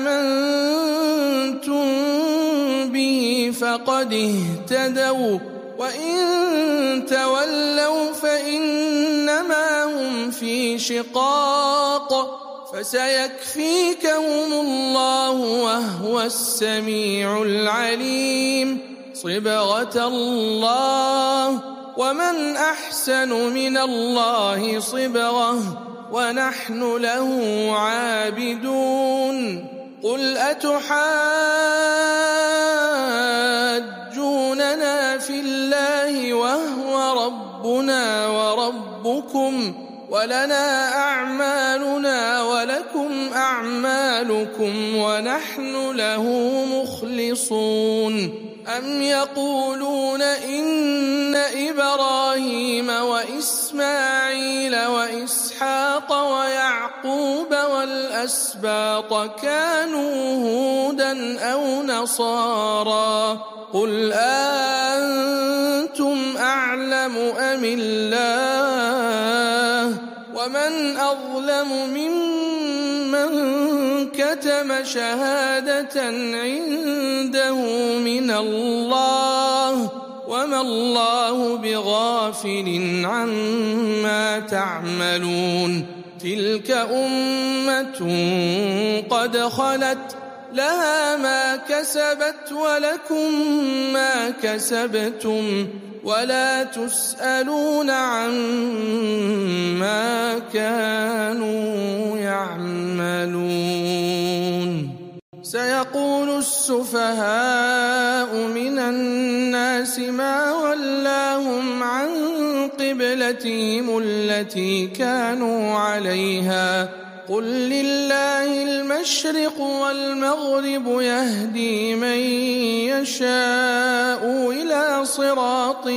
آمنتم به فقد اهتدوا وإن تولوا فإنما هم في شقاق فسيكفيكهم الله وهو السميع العليم. صبغة الله ومن أحسن من الله صبغة ونحن له عابدون قل أتحاجوننا في الله وهو ربنا وربكم ولنا أعمالنا ولكم أعمالكم ونحن له مخلصون أم يقولون إن إبراهيم وإسماعيل وإسحاق ويعقوب والأسباط كانوا هودا أو نصارى قل أنتم أعلم أم الله ومن أظلم ممن كتم شهادة عنده من الله وما الله بغافل عما تعملون تلك أمة قد خلت لها ما كسبت ولكم ما كسبتم ولا تسألون عما كانوا يعملون سيقول السفهاء من الناس ما ولاهم عن قبلتهم التي كانوا عليها قل لله المشرق والمغرب يهدي من يشاء إلى صراط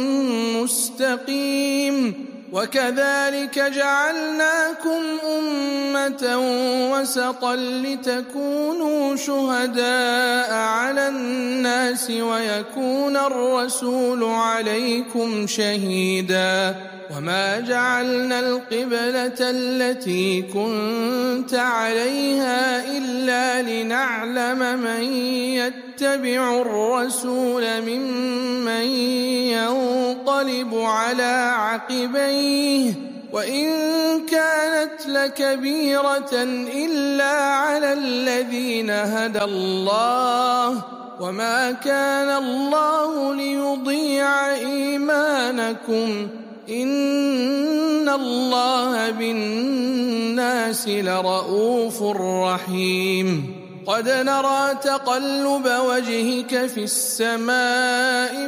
مستقيم وكذلك جعلناكم أمة وسطا لتكونوا شهداء على الناس ويكون الرسول عليكم شهيدا وما جعلنا القبلة التي كنت عليها إلا لنعلم من يتبع الرسول ممن ينقلب على عقبيه وإن كانت لكبيرة إلا على الذين هدى الله وما كان الله ليضيع إيمانكم إن الله بالناس لرؤوف رحيم قد نرى تقلب وجهك في السماء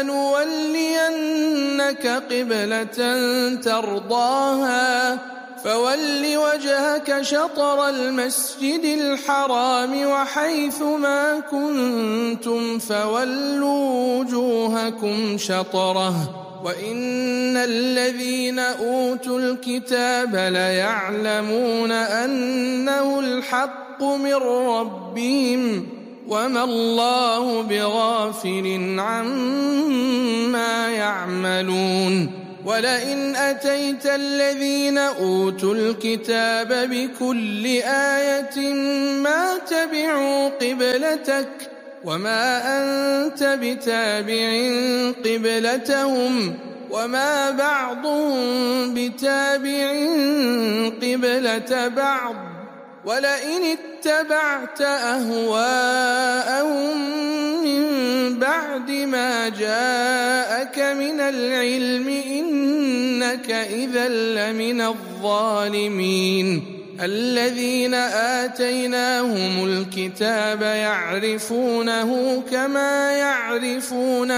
فلنولينك قبلة ترضاها فول وجهك شطر المسجد الحرام وحيث ما كنتم فولوا وجوهكم شطره وإن الذين أوتوا الكتاب ليعلمون أنه الحق من ربهم وما الله بغافل عما يعملون ولئن أتيت الذين أوتوا الكتاب بكل آية ما تبعوا قبلتك وما أنت بتابع قبلتهم وما بعضهم بتابع قبلة بعض ولئن اتبعت أهواءهم من بعد ما جاءك من العلم إنك إذا لمن الظالمين الذين آتيناهم الكتاب يعرفونه كما يعرفون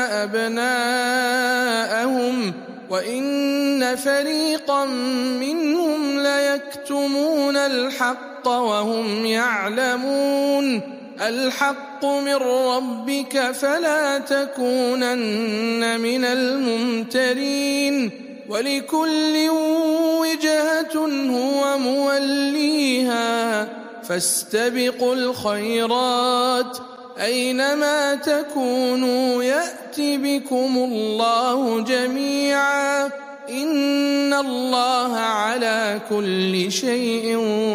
أبناءهم وإن فريقا منهم ليكتمون الحق وهم يعلمون الحق من ربك فلا تكونن من الممترين ولكل وجهة هو موليها فاستبقوا الخيرات أينما تكونوا يأت بكم الله جميعا إن الله على كل شيء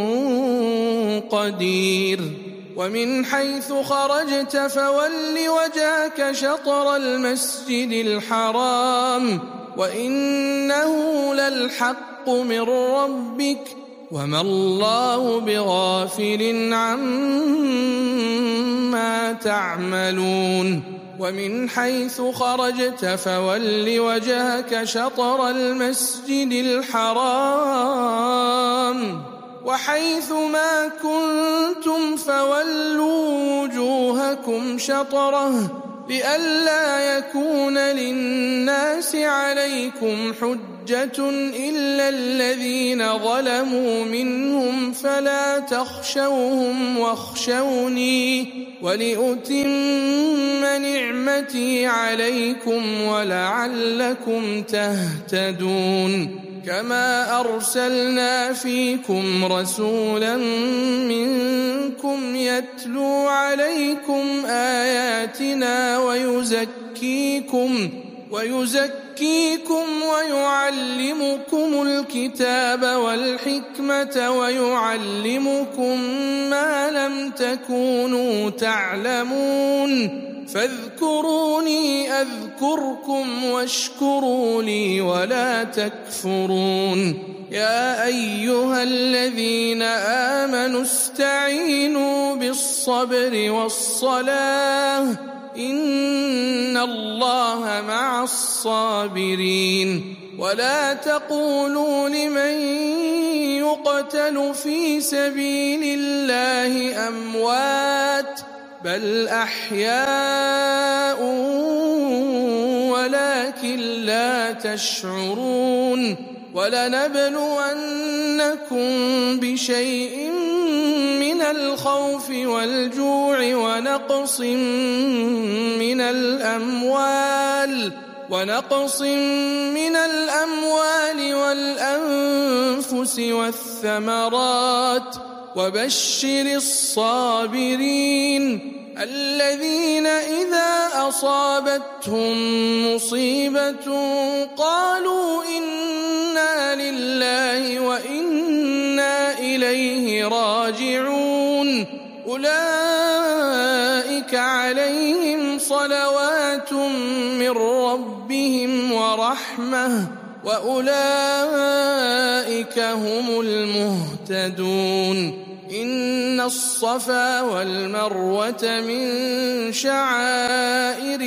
قدير ومن حيث خرجت فول وجهك شطر المسجد الحرام وإنه للحق من ربك وما الله بغافل عما تعملون ومن حيث خرجت فول وجهك شطر المسجد الحرام وحيث ما كنتم فولوا وجوهكم شطره لئلا يكون للناس عليكم حجة إلا الذين ظلموا منهم فلا تخشوهم واخشوني ولأتم نعمتي عليكم ولعلكم تهتدون كما أرسلنا فيكم رسولا منكم يتلو عليكم آياتنا ويزكيكم ويعلمكم الكتاب والحكمة ويعلمكم ما لم تكونوا تعلمون فاذكروني أذكركم واشكروا لي ولا تكفرون يا أيها الذين آمنوا استعينوا بالصبر والصلاة إن الله مع الصابرين ولا تقولوا لمن يقتل في سبيل الله أموات بل أحياء ولكن لا تشعرون ولنبلونكم بشيء من الخوف والجوع ونقص من الأموال والأنفس والثمرات وبشر الصابرين الذين إذا أصابتهم مصيبة قالوا إنا لله وإنا إليه راجعون أولئك عليهم صلوات من ربهم ورحمة وأولئك هم المهتدون إن الصفا والمروة من شعائر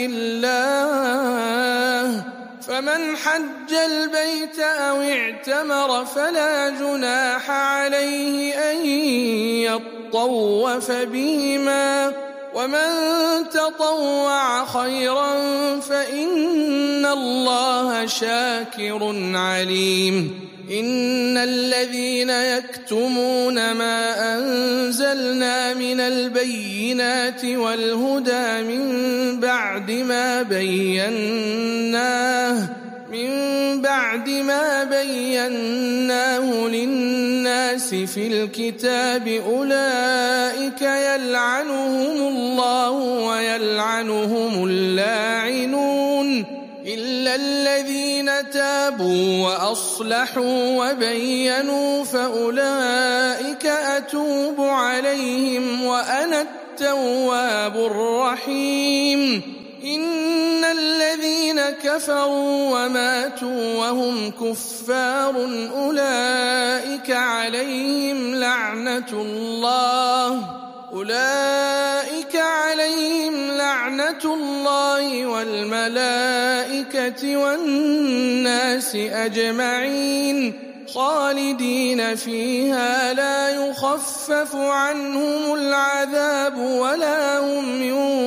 الله فمن حج البيت أو اعتمر فلا جناح عليه أن يطوف بهما ومن تطوع خيرا فإن الله شاكر عليم إن الذين يكتمون ما أنزلنا من البينات والهدى من بعد ما بيناه للناس في الكتاب أولئك يلعنهم الله ويلعنهم اللاعنون إلا الذين تابوا وأصلحوا وبينوا فأولئك أتوب عليهم وأنا التواب الرحيم إن الذين كفروا وماتوا وهم كفار أولئك عليهم لعنة الله والملائكة والناس أجمعين خالدين فيها لا يخفف عنهم العذاب ولا هم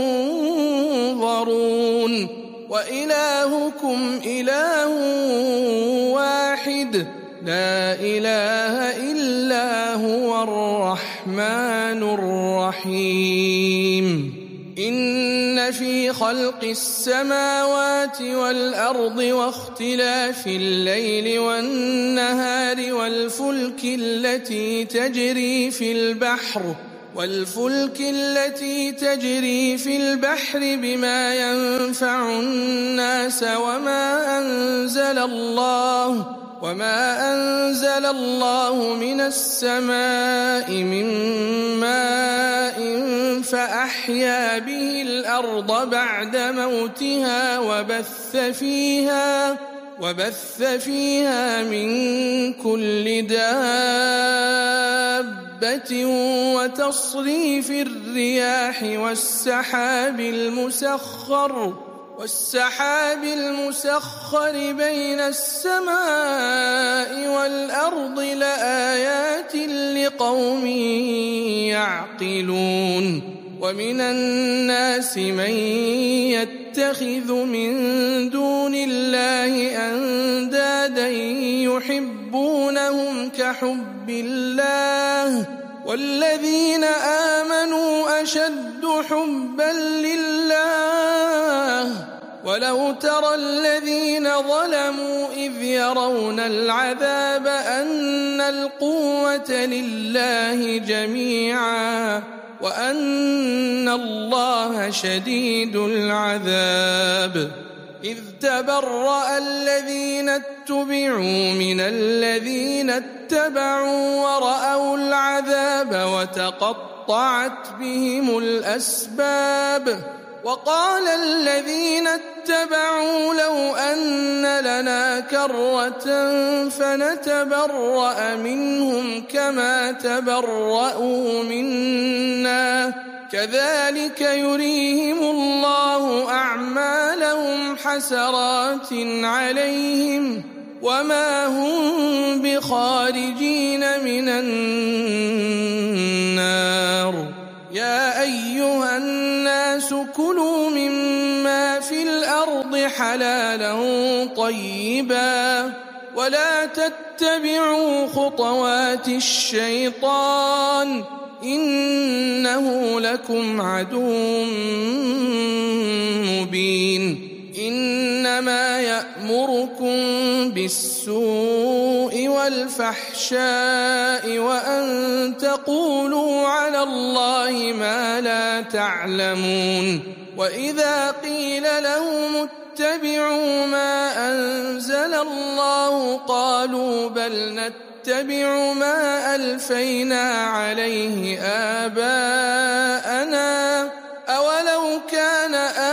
ينظرون وإلهكم إله واحد لا إله إلا هو الرحمن الرحيم إن في خلق السماوات والأرض واختلاف الليل والنهار والفلك التي تجري في البحر بما ينفع الناس وما أنزل الله من السماء من ماء فأحيا به الأرض بعد موتها وبث فيها من كل دابة دابة وتصريف الرياح والسحاب المسخر بين السماء والأرض لآيات لقوم يعقلون ومن الناس من يتخذ من دون الله أندادا يحبونهم كحب الله والذين آمنوا أشد حبا لله ولو ترى الذين ظلموا إذ يرون العذاب أن القوة لله جميعا وأن الله شديد العذاب إذ تبرأ الذين اتبعوا من الذين اتبعوا ورأوا العذاب وتقطعت بهم الأسباب وقال الذين اتبعوا لو أن لنا كرة فنتبرأ منهم كما تبرأوا منا كذلك يريهم الله أعمالهم حسرات عليهم وما هم بخارجين من النار يا أيها الناس كلوا مما في الأرض حلالا طيبا ولا تتبعوا خطوات الشيطان إنه لكم عدو مبين إنما يأمركم بالسوء والفحشاء وأن تقولوا على الله ما لا تعلمون وإذا قيل لهم اتبعوا ما أنزل الله قالوا بل نتبع ما ألفينا عليه آباءنا أولو كان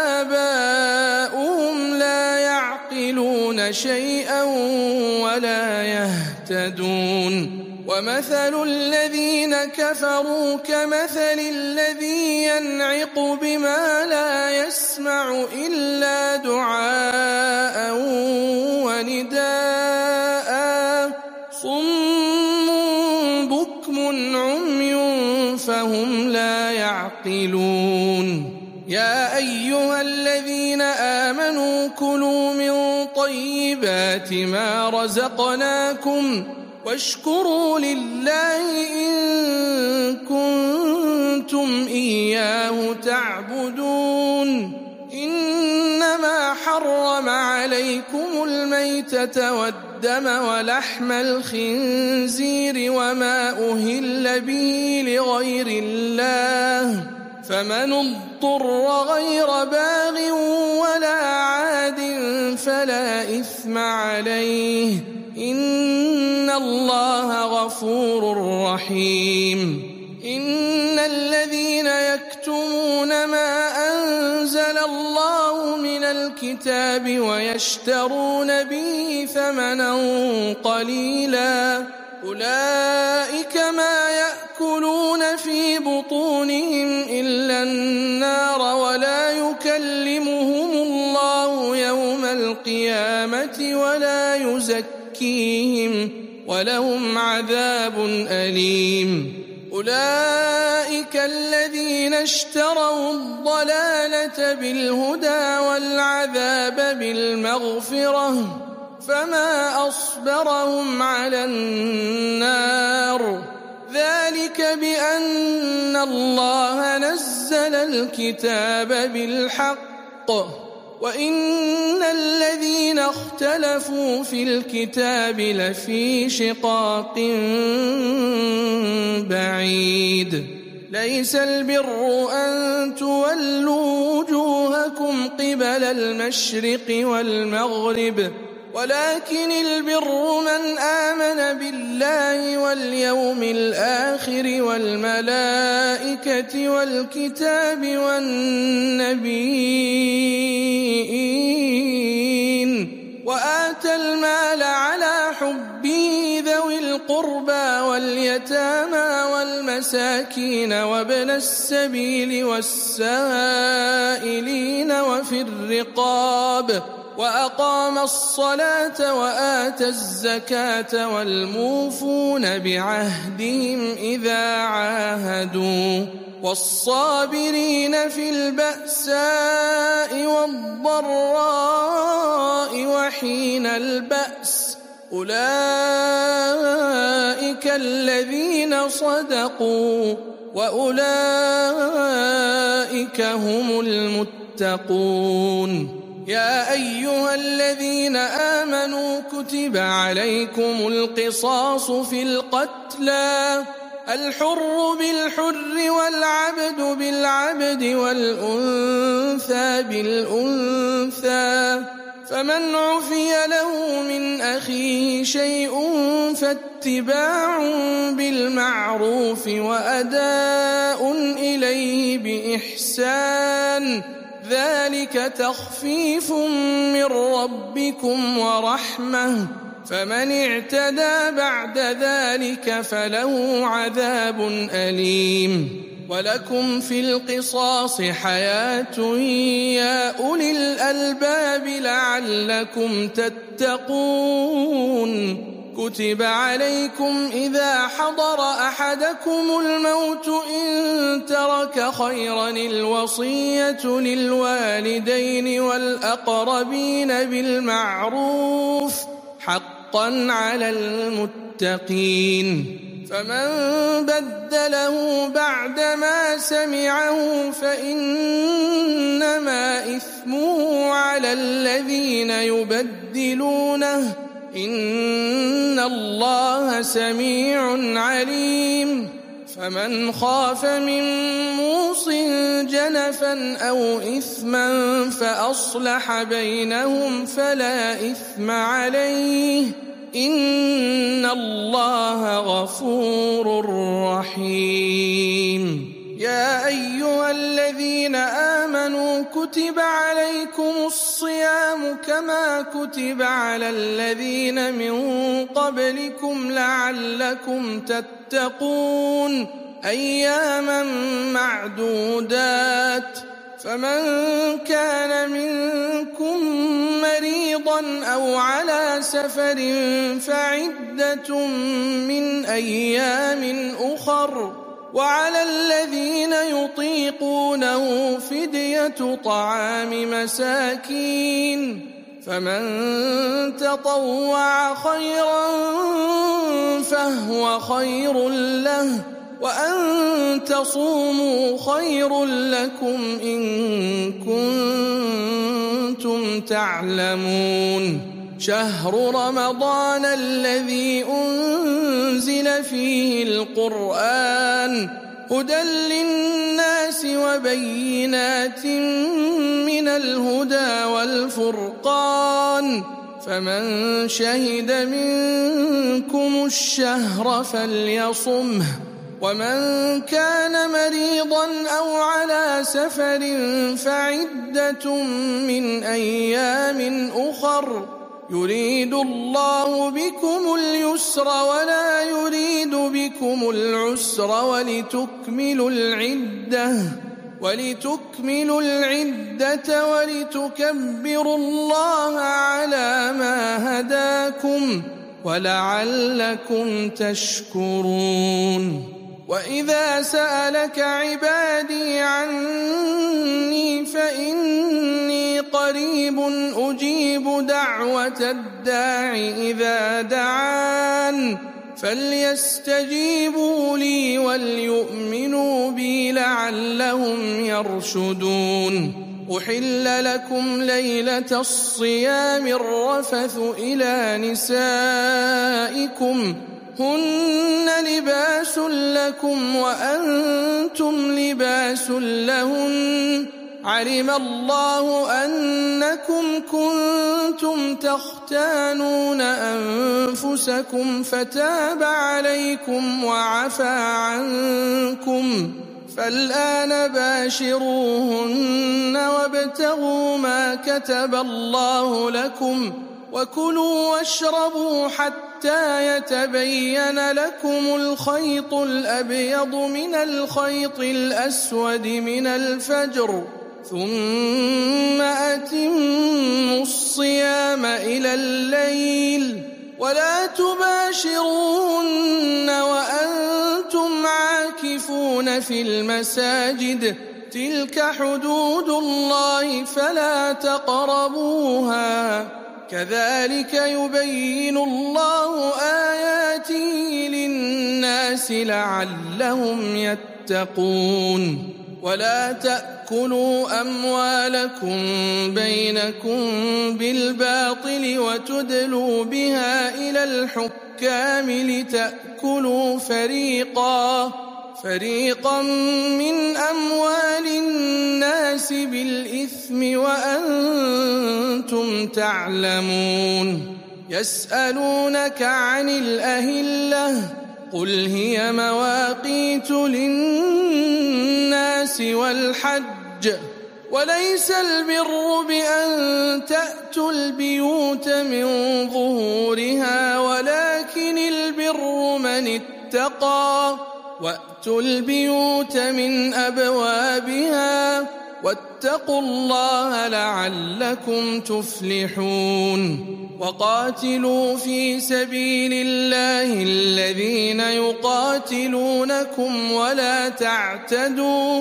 آباؤهم لا يعقلون شيئا ولا يهتدون ومثل الذين كفروا كمثل الذي ينعق بما لا يسمع إلا دعاء ونداء صم بكم عمي فهم لا يعقلون يا أيها الذين آمنوا كلوا من طيبات ما رزقناكم واشكروا لله إن كنتم إياه تعبدون إنما حرم عليكم الميتة والدم ولحم الخنزير وما أهل به لغير الله فمن اضطر غير باغ ولا عاد فلا إثم عليه إن الله غفور رحيم إن الذين يكتمون ما أنزل الله من الكتاب ويشترون به ثمنا قليلا أولئك ما يأكلون في بطونهم إلا النار ولا يكلمهم الله يوم القيامة ولا يزكيهم ولهم عذاب أليم أولئك الذين اشتروا الضلالة بالهدى والعذاب بالمغفرة فما أصبرهم على النار ذلك بأن الله نزل الكتاب بالحق وإن الذين اختلفوا في الكتاب لفي شقاق بعيد ليس البر أن تولوا وجوهكم قبل المشرق والمغرب ولكن البر من آمن بالله واليوم الآخر والملائكة والكتاب والنبيين وآتى المال على حبه ذوي القربى واليتامى والمساكين وابن السبيل والسائلين وفي الرقاب وأقام الصلاة وآتى الزكاة والموفون بعهدهم إذا عاهدوا والصابرين في البأساء والضراء وحين البأس أولئك الذين صدقوا وأولئك هم المتقون. يا أيها الذين آمنوا كتب عليكم القصاص في القتلى الحر بالحر والعبد بالعبد والأنثى بالأنثى فمن عفي له من أخيه شيء فاتباع بالمعروف وأداء إليه بإحسان ذلك تخفيف من ربكم ورحمة فمن اعتدى بعد ذلك فله عذاب أليم. ولكم في القصاص حياة يا أولي الألباب لعلكم تتقون. كتب عليكم إذا حضر أحدكم الموت إن ترك خيرا الوصية للوالدين والأقربين بالمعروف حقا على المتقين. فمن بدله بعدما سمعه فإنما إثمه على الذين يبدلونه إن الله سميع عليم. فمن خاف من موص جنفا أو إثما فأصلح بينهم فلا إثم عليه إن الله غفور رحيم. يا أيها الذين آمنوا كتب عليكم الصيام كما كتب على الذين من قبلكم لعلكم تتقون أياما معدودات فمن كان منكم مريضا أو على سفر فعدة من أيام أخر وعلى الذين يطيقونه فدية طعام مساكين فمن تطوع خيرا فهو خير له وأن تصوموا خير لكم إن كنتم تعلمون. شهر رمضان الذي أنزل فيه القرآن هدى للناس وبينات من الهدى والفرقان فمن شهد منكم الشهر فليصمه ومن كان مريضا أو على سفر فعدة من أيام أخر يريد الله بكم اليسر ولا يريد بكم العسر ولتكملوا العدة ولتكبروا الله على ما هداكم ولعلكم تشكرون. وإذا سألك عبادي عني فإني قريب أجيب دعوة الداع إذا دعان فليستجيبوا لي وليؤمنوا بي لعلهم يرشدون. أحل لكم ليلة الصيام الرفث إلى نسائكم هن لباس لكم وأنتم لباس لهن علم الله أنكم كنتم تختانون أنفسكم فتاب عليكم وعفى عنكم فالآن باشروهن وابتغوا ما كتب الله لكم وكلوا واشربوا حتى حتى يتبين لكم الخيط الأبيض من الخيط الأسود من الفجر ثم أتموا الصيام إلى الليل ولا تباشروهن وأنتم عاكفون في المساجد تلك حدود الله فلا تقربوها كذلك يبين الله آياته للناس لعلهم يتقون ولا تأكلوا أموالكم بينكم بالباطل وتدلوا بها إلى الحكام لتأكلوا فريقا من أموال الناس بالإثم وأنتم تعلمون يسألونك عن الأهلة قل هي مواقيت للناس والحج وليس البر بأن تأتوا البيوت من ظهورها ولكن البر من اتقى وأتوا البيوت من أبوابها واتقوا الله لعلكم تفلحون وقاتلوا في سبيل الله الذين يقاتلونكم ولا تعتدوا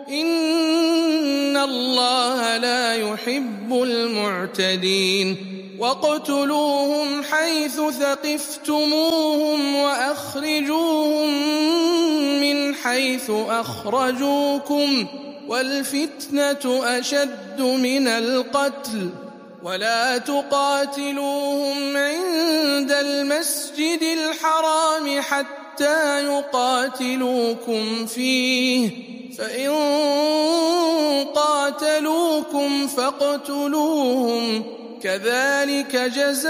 إن الله لا يحب المعتدين واقتلوهم حيث ثقفتموهم وأخرجوهم من حيث أخرجوكم والفتنة أشد من القتل ولا تقاتلوهم عند المسجد الحرام حتى يقاتلوكم فيه فإن قاتلوكم فاقتلوهم كذلك جزاء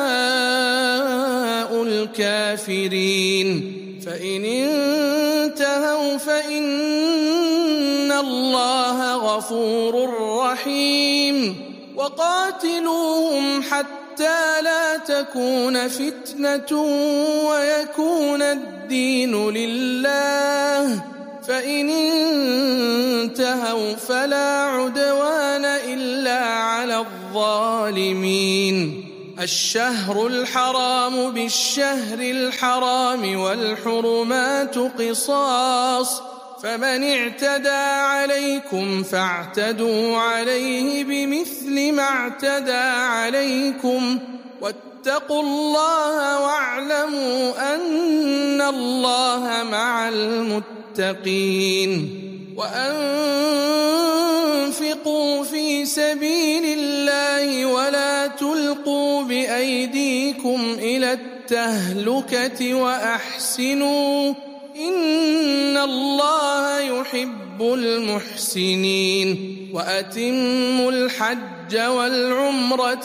الكافرين فإن انتهوا فإن الله غفور رحيم وقاتلوهم حتى لا تكون فتنة ويكون الدين لله فإن انتهوا فلا عدوان إلا على الظالمين الشهر الحرام بالشهر الحرام والحرمات قصاص فمن اعتدى عليكم فاعتدوا عليه بمثل ما اعتدى عليكم واتقوا الله واعلموا أن الله مع المتقين وأنفقوا في سبيل الله ولا تلقوا بأيديكم إلى التهلكة وأحسنوا إن الله يحب المحسنين وأتموا الحج والعمرة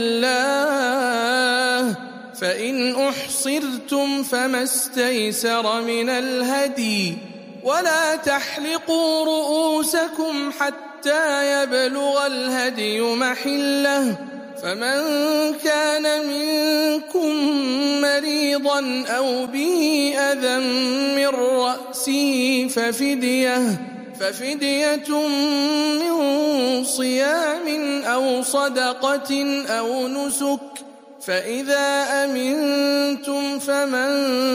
لله فإن أحصرتم فما استيسر من الهدي ولا تحلقوا رؤوسكم حتى يبلغ الهدي محله فمن كان منكم مريضا أو به أذى من رأسه ففدية من صيام أو صدقة أو نسك فإذا أمنتم فمن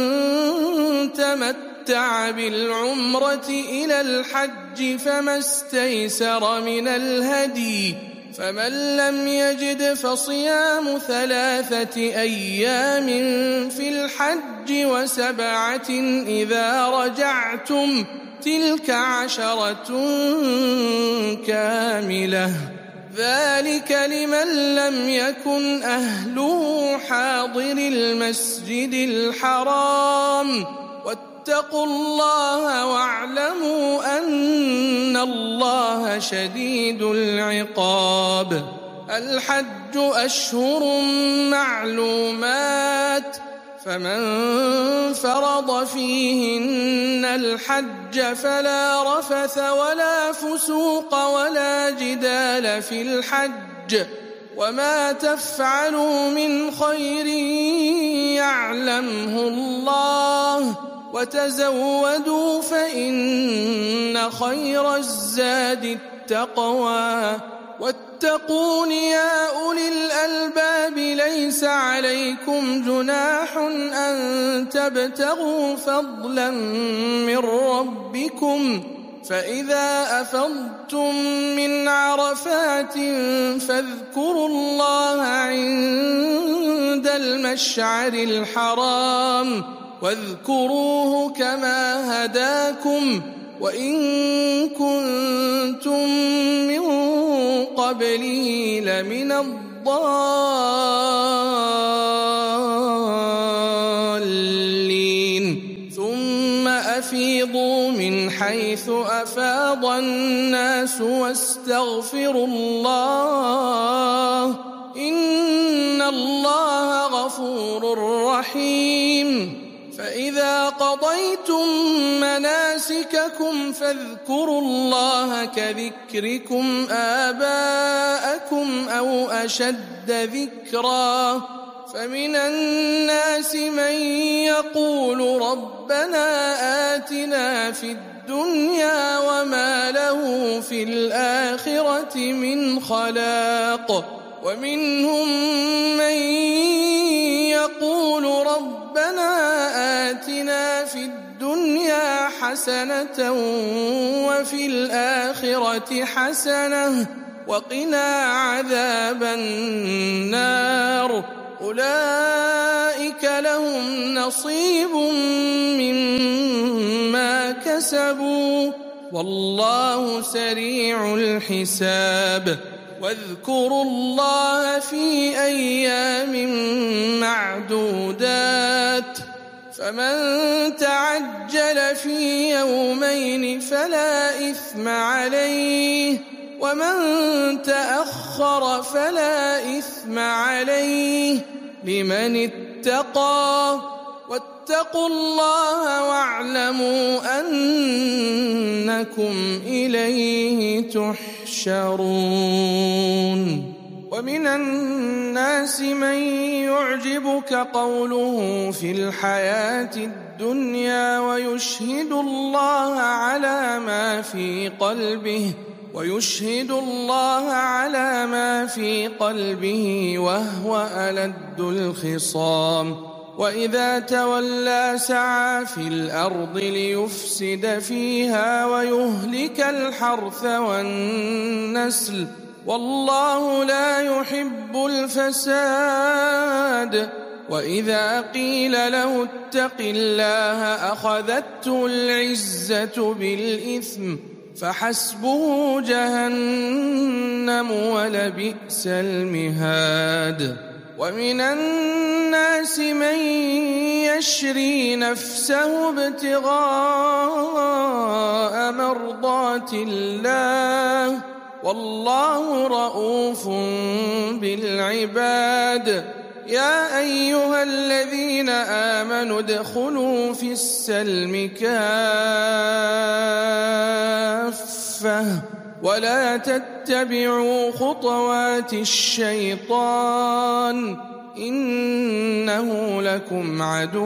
تمتع بالعمرة إلى الحج فما استيسر من الهدي فمن لم يجد فصيام 3 أيام في الحج و7 إذا رجعتم تلك 10 كاملة ذلك لمن لم يكن أهله حاضر المسجد الحرام واتقوا الله واعلموا أن الله شديد العقاب الحج أشهر معلومات فمن فرض فيهن الحج فلا رفث ولا فسوق ولا جدال في الحج وما تفعلوا من خير يعلمه الله وتزودوا فإن خير الزاد التقوى واتقون يا أولي الألباب ليس عليكم جناح أن تبتغوا فضلا من ربكم فإذا أفضتم من عرفات فاذكروا الله عند المشعر الحرام واذكروه كما هداكم وإن كنتم من قبله لمن الضالين ثم أفيضوا من حيث أفاض الناس واستغفروا الله إن الله غفور رحيم فإذا قضيتم مناسككم فاذكروا الله كذكركم آباءكم أو أشد ذكرا فمن الناس من يقول ربنا آتنا في الدنيا وما له في الآخرة من خلاق ومنهم من يقول ربنا آتنا في الدنيا حسنة وفي الآخرة حسنة وقنا عذاب النار أولئك لهم نصيب مما كسبوا والله سريع الحساب واذكروا الله في أيام معدودات فمن تعجل في يومين فلا إثم عليه ومن تأخر فلا إثم عليه لمن اتقى واتقوا الله واعلموا أنكم إليه تحشرون ومن الناس من يعجبك قوله في الحياة الدنيا ويشهد الله على ما في قلبه وهو ألد الخصام وإذا تولى سعى في الأرض ليفسد فيها ويهلك الحرث والنسل والله لا يحب الفساد وإذا قيل له اتق الله أخذته العزة بالإثم فحسبه جهنم ولبئس المهاد ومن الناس من يشري نفسه ابتغاء مرضات الله والله رؤوف بالعباد يا أيها الذين آمنوا ادخلوا في السلم كافة ولا تتبعوا خطوات الشيطان إنه لكم عدو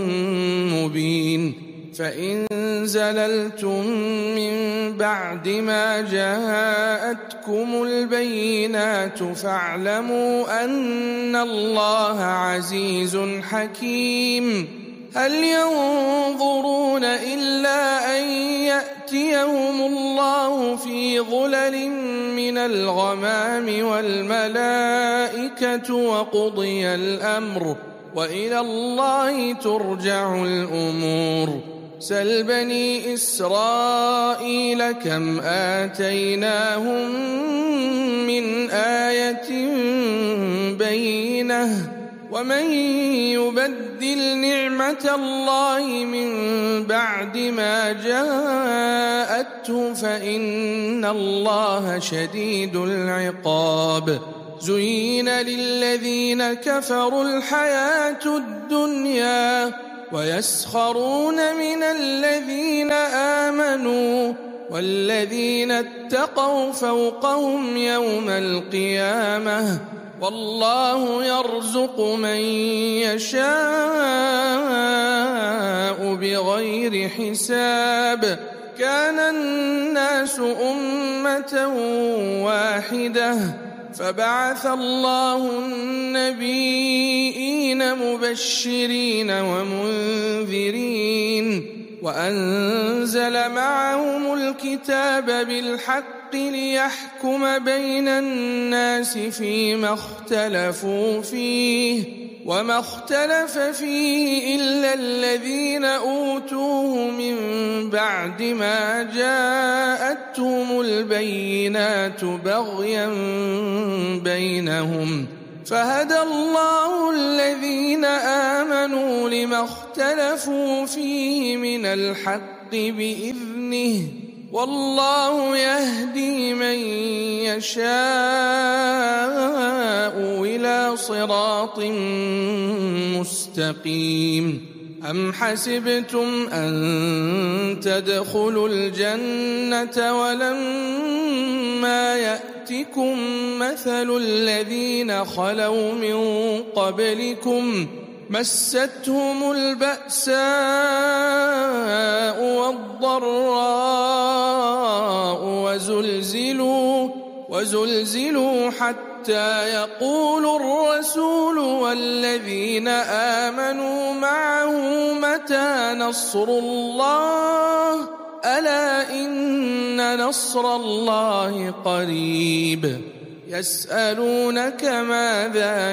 مبين فإن زللتم من بعد ما جاءتكم البينات فاعلموا أن الله عزيز حكيم هل ينظرون إلا أن يأتيهم الله في ظلل من الغمام والملائكة وقضي الأمر وإلى الله ترجع الأمور سل بني إسرائيل كم آتيناهم من آية بينة ومن يبدل نعمة الله من بعد ما جاءته فإن الله شديد العقاب زين للذين كفروا الحياة الدنيا ويسخرون من الذين آمنوا والذين اتقوا فوقهم يوم القيامة والله يرزق من يشاء بغير حساب. كان الناس أمة واحدة فبعث الله النبيين مبشرين ومنذرين وأنزل معهم الكتاب بالحق ليحكم بين الناس فيما اختلفوا فيه وما اختلف فيه إلا الذين أوتوه من بعد ما جاءتهم البينات بغيا بينهم فهدى الله الذين آمنوا لما اختلفوا فيه من الحق بإذنه والله يهدي من يشاء إلى صراط مستقيم. أم حسبتم أن تدخلوا الجنة ولما يأتكم مثل الذين خلوا من قبلكم مستهم البأساء والضراء وزلزلوا حتى يقول الرسول والذين آمنوا معه متى نصر الله ألا إن نصر الله قريب. يسألونك ماذا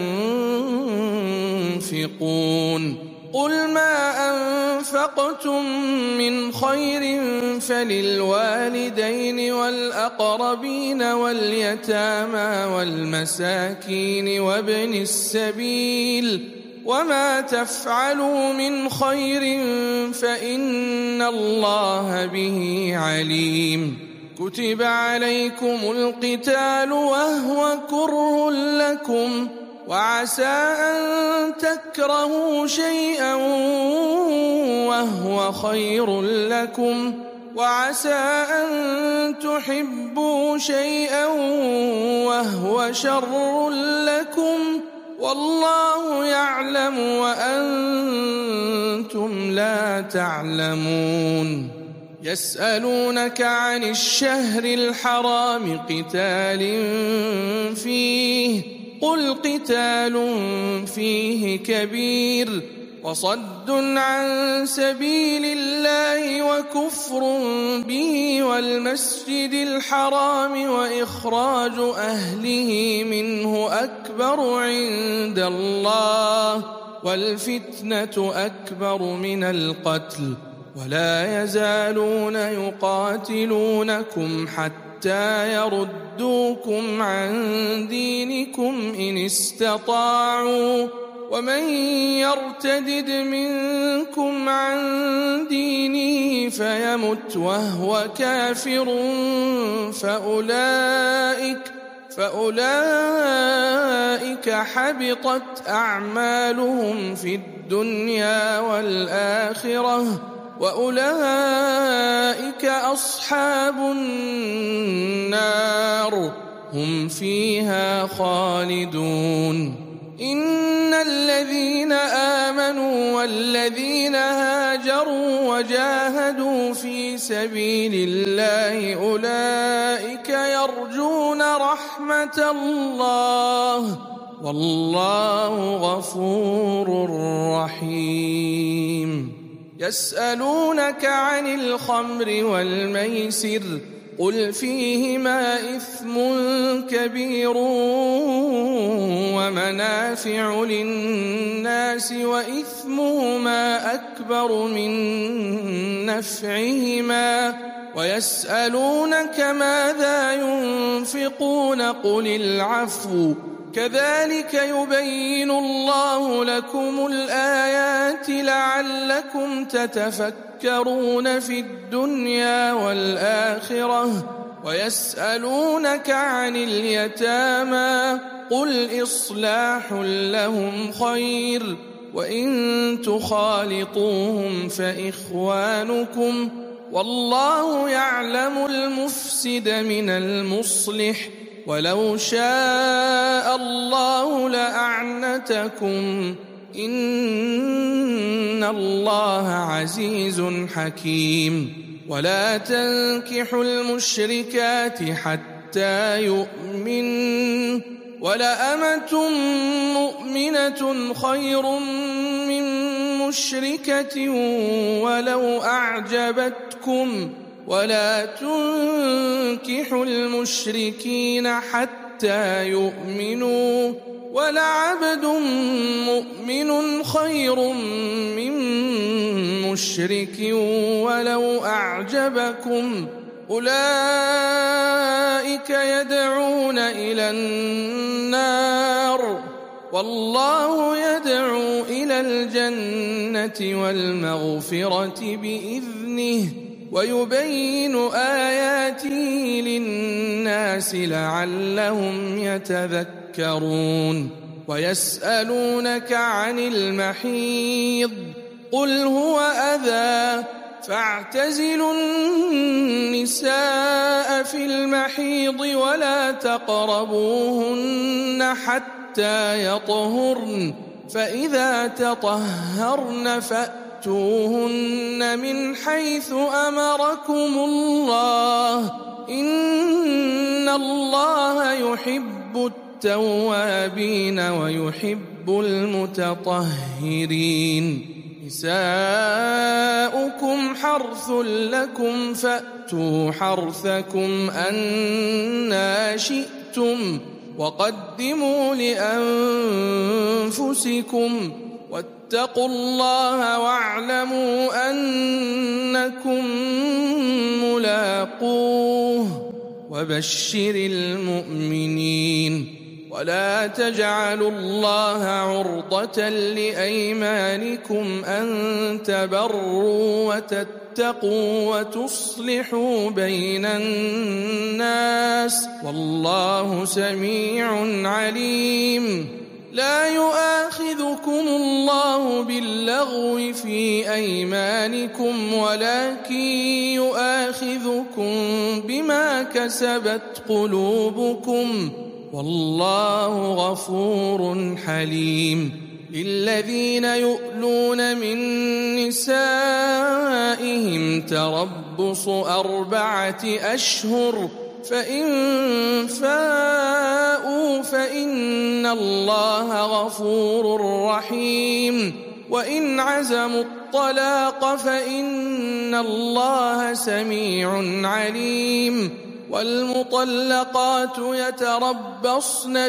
ينفقون قل ما أنفقتم من خير فللوالدين والأقربين واليتامى والمساكين وابن السبيل وما تفعلوا من خير فإن الله به عليم. كتب عليكم القتال وهو كره لكم وعسى أن تكرهوا شيئا وهو خير لكم وعسى أن تحبوا شيئا وهو شر لكم والله يعلم وأنتم لا تعلمون. يسألونك عن الشهر الحرام قتال فيه قل قتال فيه كبير وصد عن سبيل الله وكفر به والمسجد الحرام وإخراج أهله منه أكبر عند الله والفتنة أكبر من القتل ولا يزالون يقاتلونكم حتى يردوكم عن دينكم إن استطاعوا ومن يرتدد منكم عن دينه فيمت وهو كافر فأولئك حبطت أعمالهم في الدنيا والآخرة وأولئك أصحاب النار هم فيها خالدون. إن الذين آمنوا والذين هاجروا وجاهدوا في سبيل الله أولئك يرجون رحمة الله والله غفور رحيم. يسألونك عن الخمر والميسر قل فيهما إثم كبير ومنافع للناس وإثمهما أكبر من نفعهما ويسألونك ماذا ينفقون قل العفو كذلك يبين الله لكم الآيات لعلكم تتفكرون في الدنيا والآخرة. ويسألونك عن اليتامى قل إصلاح لهم خير وإن تخالطوهم فإخوانكم والله يعلم المفسد من المصلح ولو شاء الله لأعنتكم إن الله عزيز حكيم ولا تنكحوا المشركات حتى يؤمنوا ولأمة مؤمنة خير من مشركة ولو أعجبتكم ولا تنكحوا المشركين حتى يؤمنوا ولعبد مؤمن خير من مشرك ولو أعجبكم أولئك يدعون إلى النار والله يدعو إلى الجنة والمغفرة بإذنه ويبين آياته للناس لعلهم يتذكرون ويسألونك عن المحيض قل هو أذى فاعتزلوا النساء في المحيض ولا تقربوهن حتى يطهرن فإذا تطهرن فأتوهن من حيث أمركم الله إن الله يحب التوابين ويحب المتطهرين نساؤكم حرث لكم فأتوا حرثكم أنى شئتم وقدموا لأنفسكم واتقوا الله واعلموا أنكم ملاقوه وبشر المؤمنين ولا تجعلوا الله عرضة لأيمانكم أن تبروا وتتقوا وتصلحوا بين الناس والله سميع عليم لا يؤاخذكم الله باللغو في أيمانكم ولكن يؤاخذكم بما كسبت قلوبكم والله غفور حليم للذين يؤلون من نسائهم تربص 4 أشهر فإن فاءوا فإن الله غفور رحيم وإن عزموا الطلاق فإن الله سميع عليم والمطلقات يتربصن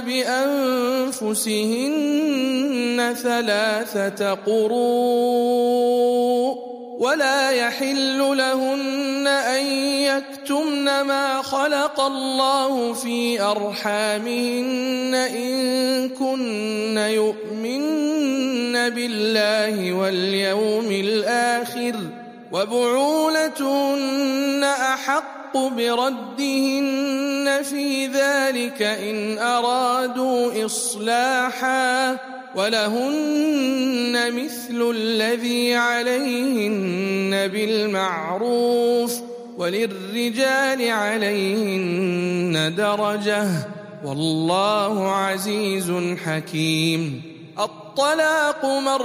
بأنفسهن 3 قروء ولا يحل لهن أن يكتمن ما خلق الله في أرحامهن إن كن يؤمن بالله واليوم الآخر وبعولتهن أحق بردهن في ذلك إن أرادوا إصلاحا ولهن مثل الذي عليهن بالمعروف وللرجال عليهن درجة والله عزيز حكيم الطلاق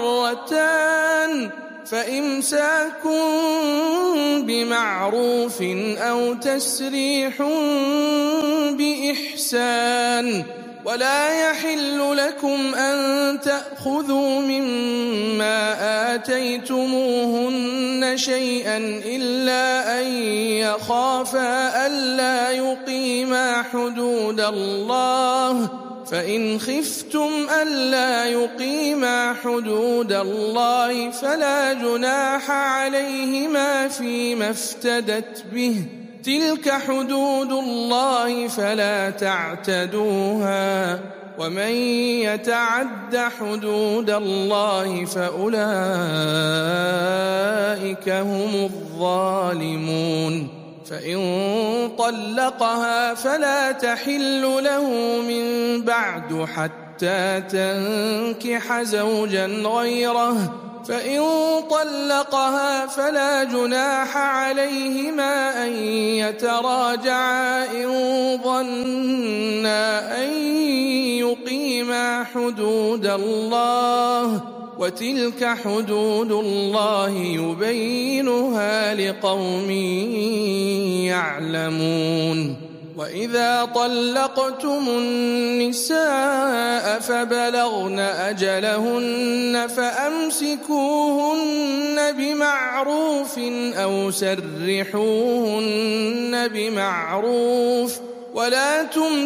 2 فإمساك بمعروف أو تسريح بإحسان ولا يحل لكم أن تأخذوا مما آتيتموهن شيئا إلا أن يخافا ألا يقيما حدود الله فإن خفتم ألا يقيما حدود الله فلا جناح عليهما فيما افتدت به تلك حدود الله فلا تعتدوها ومن يتعد حدود الله فأولئك هم الظالمون فإن طلقها فلا تحل له من بعد حتى تنكح زوجا غيره فإن طلقها فلا جناح عليهما أن يتراجعا إن ظنا أن يقيما حدود الله، وتلك حدود الله يبينها لقوم يعلمون. وإذا طلقتم النساء فبلغن أجلهن فأمسكوهن بمعروف أو سرحوهن بمعروف، ولا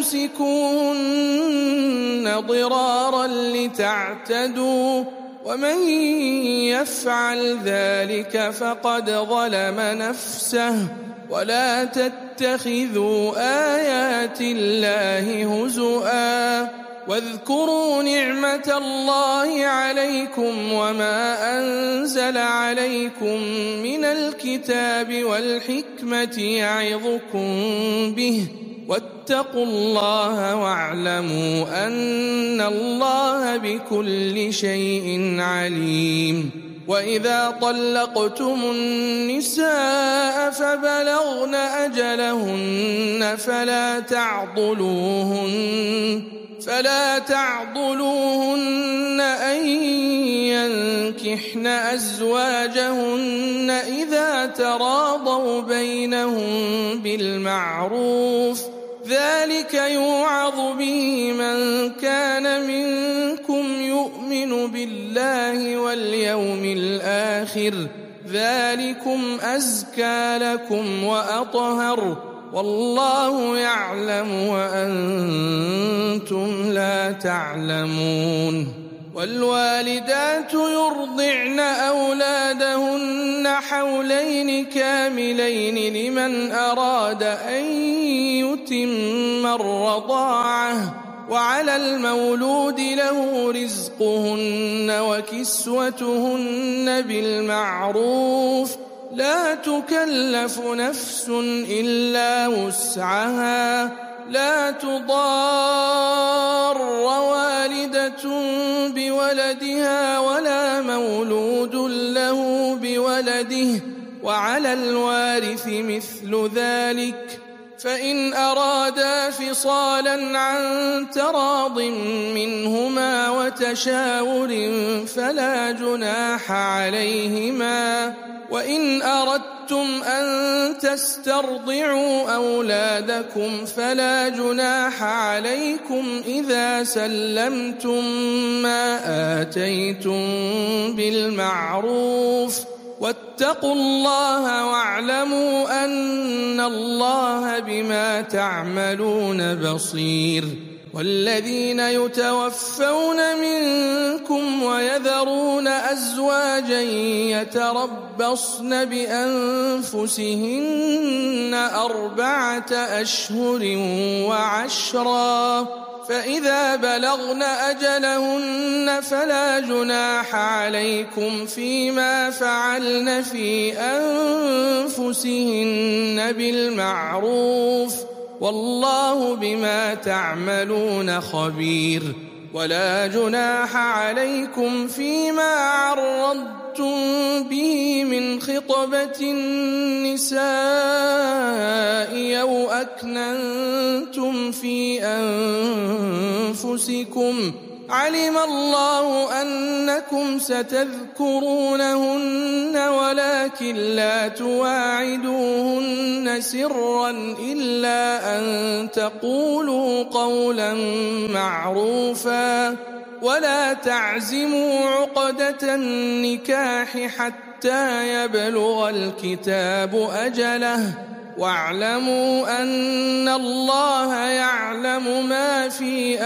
تمسكوهن ضرارا لتعتدوا، ومن يفعل ذلك فقد ظلم نفسه. ولا تتخذوا آيات الله هزؤا، واذكروا نعمة الله عليكم وما أنزل عليكم من الكتاب والحكمة يعظكم به، واتقوا الله واعلموا أن الله بكل شيء عليم. وإذا طلقتم النساء فبلغن أجلهن فلا تعضلوهن أن ينكحن أزواجهن إذا تراضوا بينهم بالمعروف، ذلك يوعظ به من كان منكم يؤمن بالله واليوم الآخر، ذلكم أزكى لكم وأطهر، والله يعلم وأنتم لا تعلمون. والوالدات يرضعن أولادهن حولين كاملين لمن أراد أن يتم الرضاعة، وعلى المولود له رزقهن وكسوتهن بالمعروف، لا تكلف نفس إلا وسعها، لا تضار والدة بولدها ولا مولود له بولده، وعلى الوارث مثل ذلك، فإن أرادا فصالا عن تراض منهما وتشاور فلا جناح عليهما. وإن أردتم أن تسترضعوا أولادكم فلا جناح عليكم إذا سلمتم ما آتيتم بالمعروف، واتقوا الله واعلموا أن الله بما تعملون بصير. والذين يتوفون منكم ويذرون أزواجا يتربصن بأنفسهن 4 أشهر وعشرا، فإذا بلغن أجلهن فلا جناح عليكم فيما فعلن في أنفسهن بالمعروف، والله بما تعملون خبير. ولا جناح عليكم فيما عرضتم به من خطبة النساء أو أكننتم في أنفسكم، علم الله أنكم ستذكرونهن ولكن لا تواعدوهن سرا إلا أن تقولوا قولا معروفا، ولا تعزموا عقدة النكاح حتى يبلغ الكتاب أجله، واعلموا أن الله يعلم ما في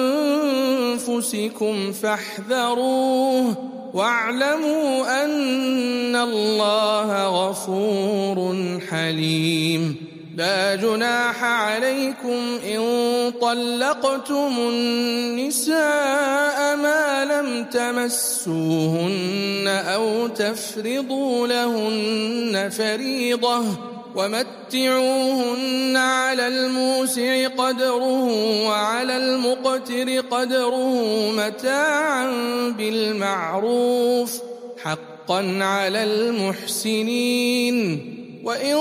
أنفسكم فاحذروه، واعلموا أن الله غفور حليم. لا جناح عليكم إن طلقتم النساء ما لم تمسوهن أو تفرضوا لهن فريضة، ومتعوهن على الموسع قدره وعلى المقتر قدره متاعا بالمعروف، حقا على المحسنين. وإن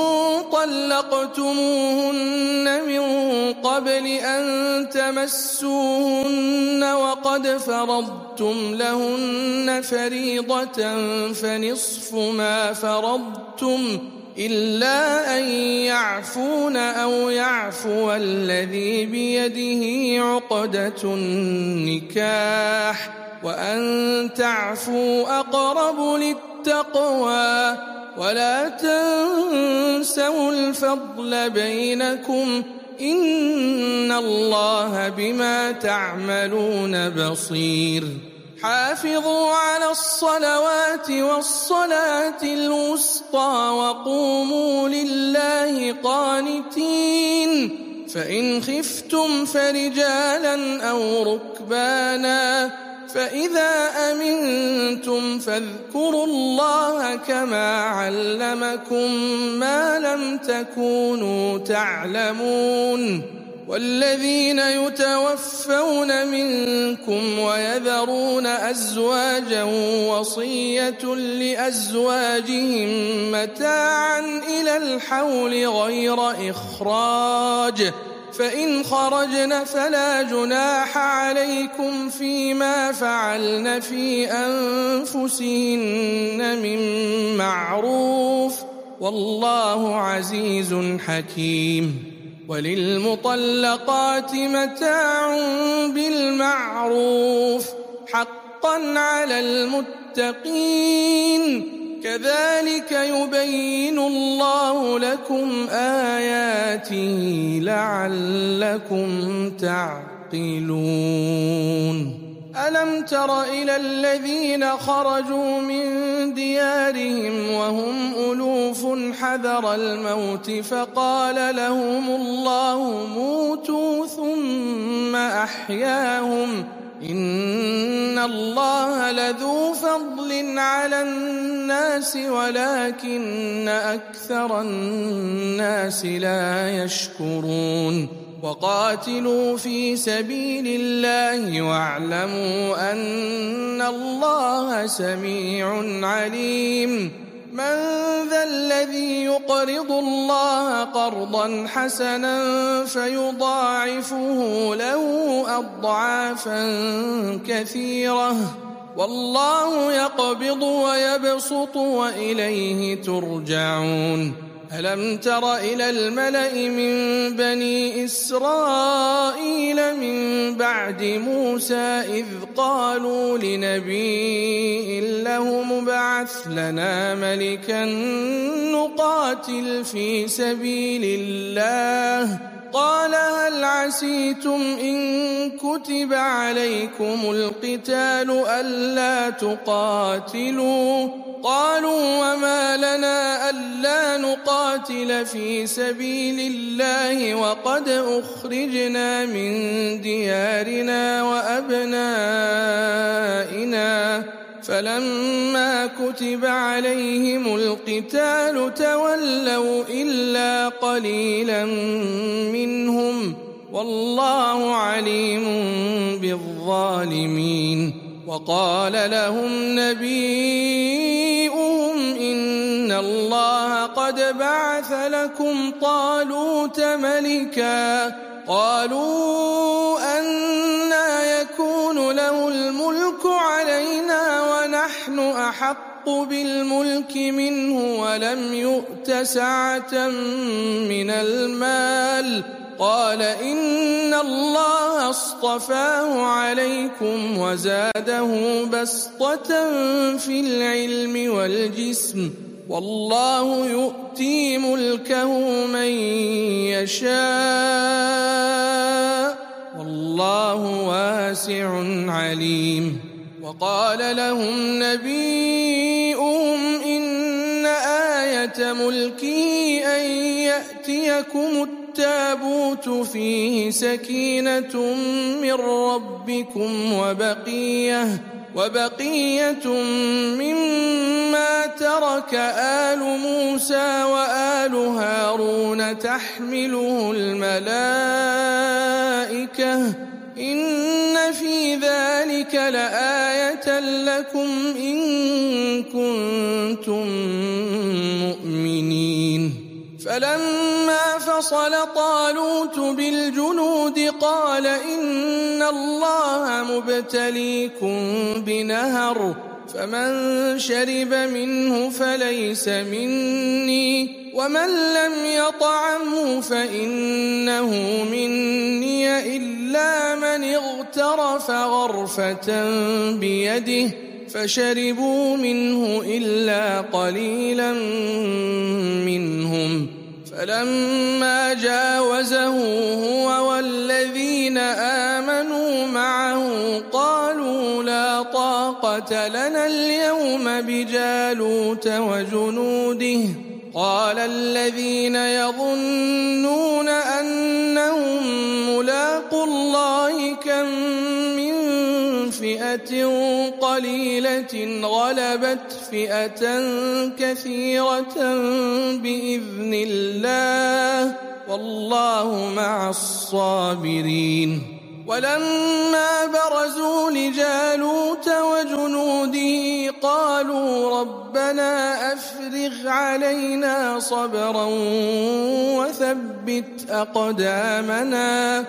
طلقتموهن من قبل أن تمسوهن وقد فرضتم لهن فريضة فنصف ما فرضتم إلا أن يعفون أو يعفو الذي بيده عقدة النكاح وأن تعفوا أقرب للتقوى ولا تنسوا الفضل بينكم إن الله بما تعملون بصير. حافظوا على الصلوات والصلاة الوسطى وقوموا لله قانتين. فإن خفتم فرجالا أو ركبانا فإذا أمنتم فاذكروا الله كما علمكم ما لم تكونوا تعلمون. والذين يتوفون منكم ويذرون أزواجا وصية لأزواجهم متاعا إلى الحول غير إخراج فإن خرجن فلا جناح عليكم فيما فعلن في أنفسهن من معروف والله عزيز حكيم. وللمطلقات متاع بالمعروف حقا على المتقين كذلك يبين الله لكم آياته لعلكم تعقلون. ألم تر إلى الذين خرجوا من ديارهم وهم ألوف حذر الموت فقال لهم الله موتوا ثم أحياهم إن الله لذو فضل على الناس ولكن أكثر الناس لا يشكرون. وقاتلوا في سبيل الله واعلموا أن الله سميع عليم. من ذا الذي يقرض الله قرضا حسنا فيضاعفه له أضعافا كثيرة والله يقبض ويبسط وإليه ترجعون. ألم تر إلى الملأ من بني إسرائيل من بعد موسى إذ قالوا لنبي له مبعث لنا ملكا نقاتل في سبيل الله قال هل عسيتم إن كتب عليكم القتال ألا تقاتلوا قالوا وما لنا ألا نقاتل في سبيل الله وقد أخرجنا من ديارنا وأبنائنا فلما كتب عليهم القتال تولوا إلا قليلا منهم والله عليم بالظالمين. وقال لهم نبيهم إن الله قد بعث لكم طالوت ملكا قالوا أنى يكون له الملك علينا ونحن أحق بالملك منه ولم يؤت سعة من المال قال إن الله اصطفاه عليكم وزاده بسطة في العلم والجسم والله يؤتي ملكه من يشاء والله واسع عليم. وقال لهم نبيهم إن آية ملكه أن يأتيكم التابوت فيه سكينة من ربكم وبقية مما ترك آل موسى وآل هارون تحمله الملائكة إن في ذلك لآية لكم إن كنتم مؤمنين فلما فصل طالوت بالجنود قال إن الله مبتليكم بنهر فمن شرب منه فليس مني ومن لم يطعمه فإنه مني إلا من اغترف غرفة بيده فشربوا منه إلا قليلا منهم فلما جاوزه هو والذين آمنوا معه قالوا لا طاقة لنا اليوم بجالوت وجنوده قال الذين يظنون أنهم ملاقو الله كم من فئة قليلة غلبت فئة كثيرة بإذن الله والله مع الصابرين ولما برزوا لجالوت وجنوده قالوا ربنا أفرغ علينا صبرا وثبت أقدامنا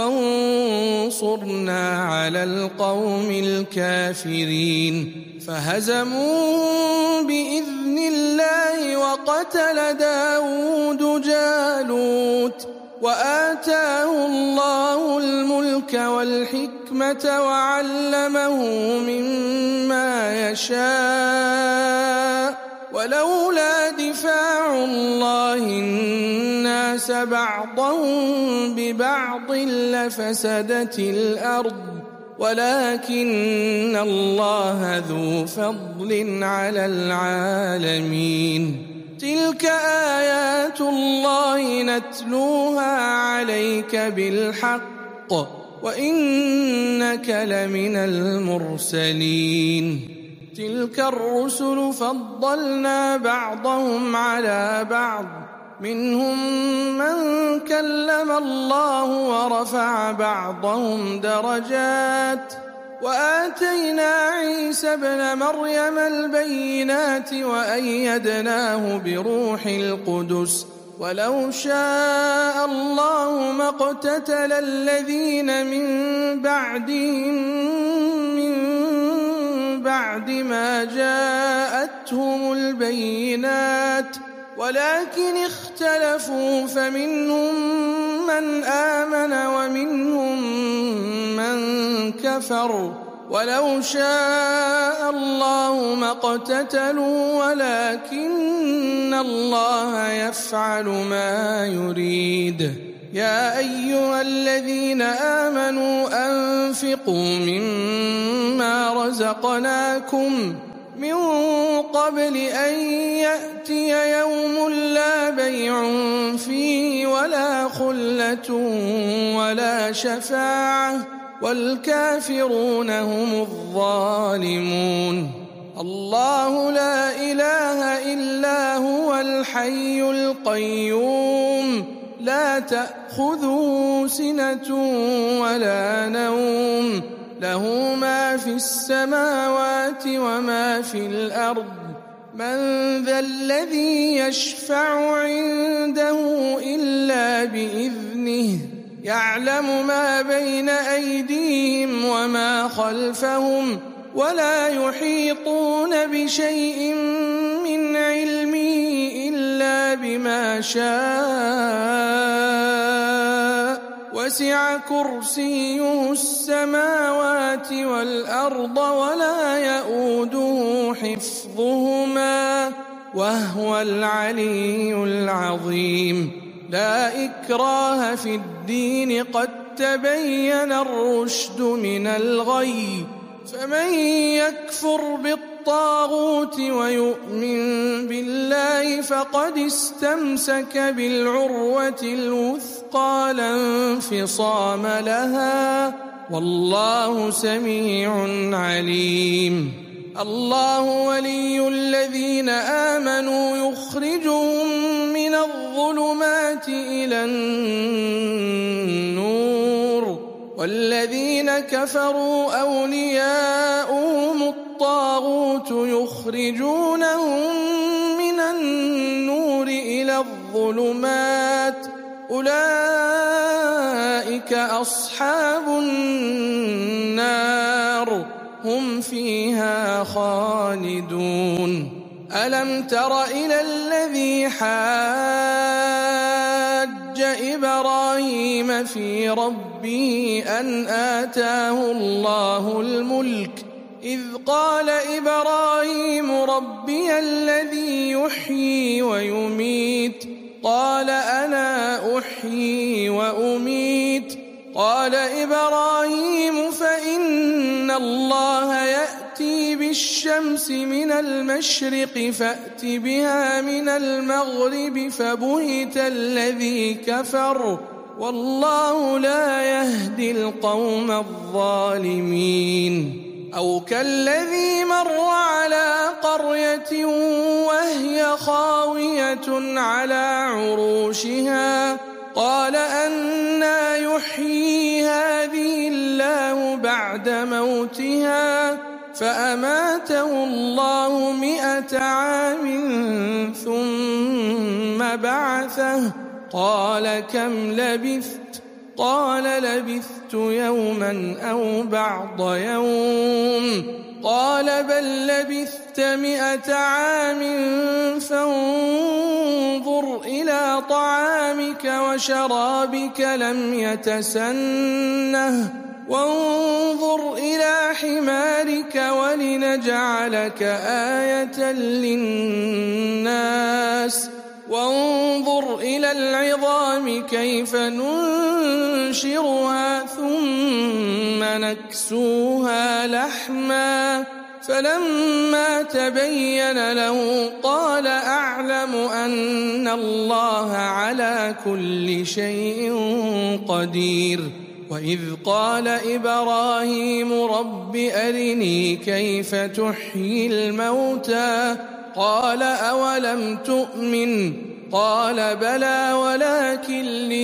وانصرنا على القوم الكافرين فهزموهم بإذن الله وقتل داود جالوت وآتاه الله الملك والحكمة وعلمه مما يشاء ولولا دفاع الله الناس بعضهم ببعض لفسدت الأرض ولكن الله ذو فضل على العالمين تلك آيات الله نتلوها عليك بالحق وإنك لمن المرسلين تلك الرسل فضلنا بعضهم على بعض منهم من كلم الله ورفع بعضهم درجات وآتينا عيسى ابن مريم البينات وأيدناه بروح القدس ولو شاء الله ما اقتتل الذين من بعدهم من بعد ما جاءتهم البينات ولكن اختلفوا فمنهم من آمن ومنهم من كفر ولو شاء الله ما اقتتلوا ولكن الله يفعل ما يريد يا أيها الذين آمنوا أنفقوا مما رزقناكم من قبل أن يأتي يوم لا بيع فيه ولا خلة ولا شفاعة والكافرون هم الظالمون الله لا إله إلا هو الحي القيوم لا تأخذه سنة ولا نوم له ما في السماوات وما في الأرض من ذا الذي يشفع عنده إلا بإذنه يعلم ما بين أيديهم وما خلفهم ولا يحيطون بشيء من علمه إلا بما شاء وسع كرسيه السماوات والأرض ولا يؤوده حفظهما وهو العلي العظيم لا إكراه في الدين قد تبين الرشد من الغي فمن يكفر بالطاغوت ويؤمن بالله فقد استمسك بالعروة الوثقى لا انفصام لها والله سميع عليم الله ولي الذين آمنوا يخرجهم من الظلمات إلى النور والذين كفروا أولياؤهم الطاغوت يخرجونهم من النور إلى الظلمات أولئك أصحاب النار هم فيها خالدون ألم تر إلى الذي حاج إبراهيم في ربه أن آتاه الله الملك إذ قال إبراهيم ربي الذي يحيي ويميت قال أنا أحيي وأميت قال إبراهيم فإن الله يأتي بالشمس من المشرق فأت بها من المغرب فبهت الذي كفر والله لا يهدي القوم الظالمين أو كالذي مر على قرية وهي خاوية على عروشها قال أنى يحيي هذه الله بعد موتها فأماته الله 100 عام ثم بعثه قال كم لبثت قال لبثت يوما أو بعض يوم قال بل لبثت 100 عام فانظر إلى طعامك وشرابك لم يتسنه وانظر إلى حمارك ولنجعلك آية للناس وانظر إلى العظام كيف ننشرها ثم نكسوها لحما فلما تبين له قال أعلم أن الله على كل شيء قدير وإذ قال إبراهيم رب أرني كيف تحيي الموتى قال أولم تؤمن قال بلى ولكن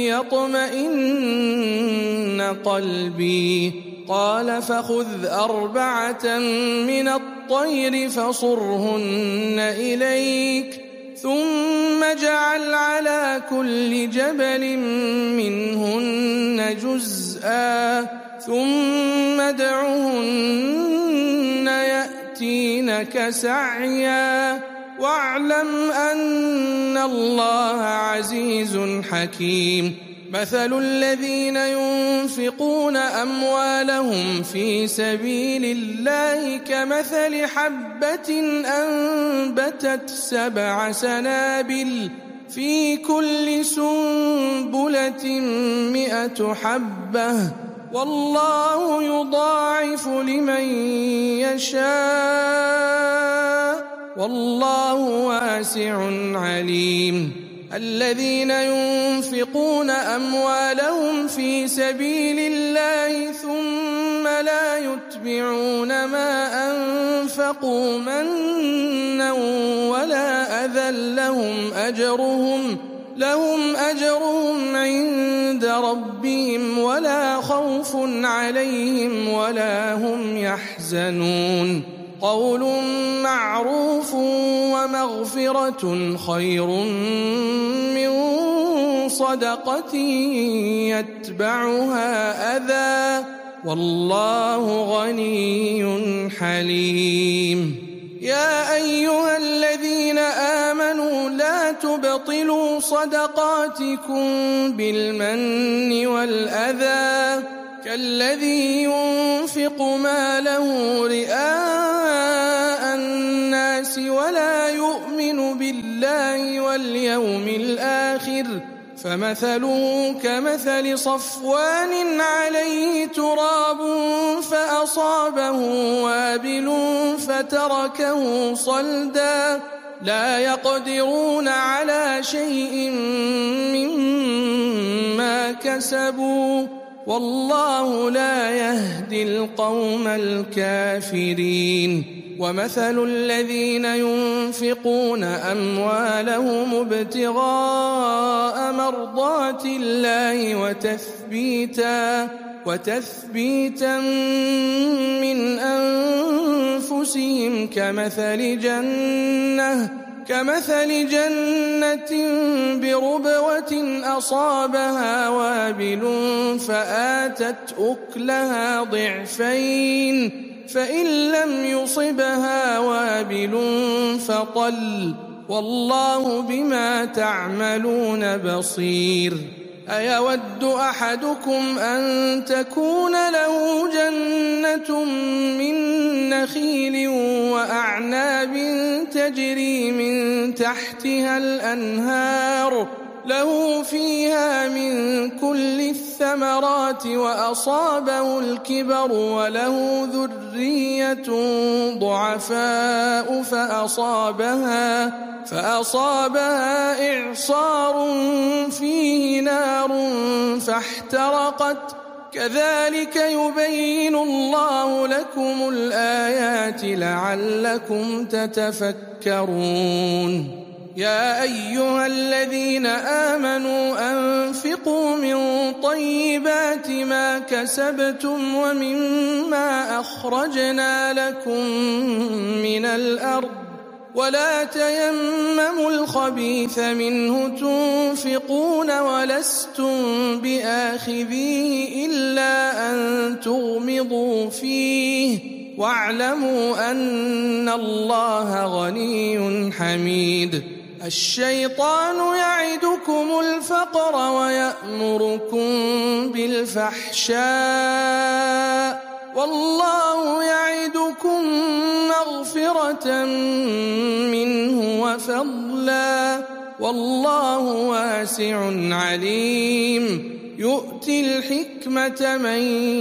ليطمئن قلبي قال فخذ 4 من الطير فصرهن إليك ثم اجعل على كل جبل منهن جزءا ثم ادعهن يأتينك سعيا واعلم أن الله عزيز حكيم مثل الذين ينفقون أموالهم في سبيل الله كمثل حبة أنبتت 7 سنابل في كل سنبلة 100 حبة والله يضاعف لمن يشاء والله واسع عليم الذين ينفقون أموالهم في سبيل الله ثم لا يتبعون ما أنفقوا منا ولا أذى لهم أجرهم عند ربهم ولا خوف عليهم ولا هم يحزنون قول معروف ومغفرة خير من صدقة يتبعها أذى والله غني حليم يا أيها الذين آمنوا لا تبطلوا صدقاتكم بالمن والأذى كالذي ينفق ماله رئاء الناس ولا يؤمن بالله واليوم الآخر فمثله كمثل صفوان عليه تراب فأصابه وابل فتركه صلدا لا يقدرون على شيء مما كسبوا والله لا يهدي القوم الكافرين ومثل الذين ينفقون أموالهم ابتغاء مرضات الله وتثبيتا من أنفسهم كمثل جنة بربوة أصابها وابل فآتت أكلها ضعفين فإن لم يصبها وابل فطل والله بما تعملون بصير. أيود أحدكم أن تكون له جنة من نخيل وأعناب تجري من تحتها الأنهار له فيها من كل الثمرات وأصابه الكبر وله ذرية ضعفاء فأصابها إعصار فيه نار فاحترقت كذلك يبين الله لكم الآيات لعلكم تتفكرون. يا أيها الذين آمنوا أنفقوا من طيبات ما كسبتم ومما أخرجنا لكم من الأرض ولا تيمموا الخبيث منه تنفقون ولستم بآخذيه إلا أن تغمضوا فيه واعلموا أن الله غني حميد. الشيطان يعدكم الفقر ويأمركم بالفحشاء والله يعدكم مغفرة منه وفضلا والله واسع عليم. يؤتي الحكمة من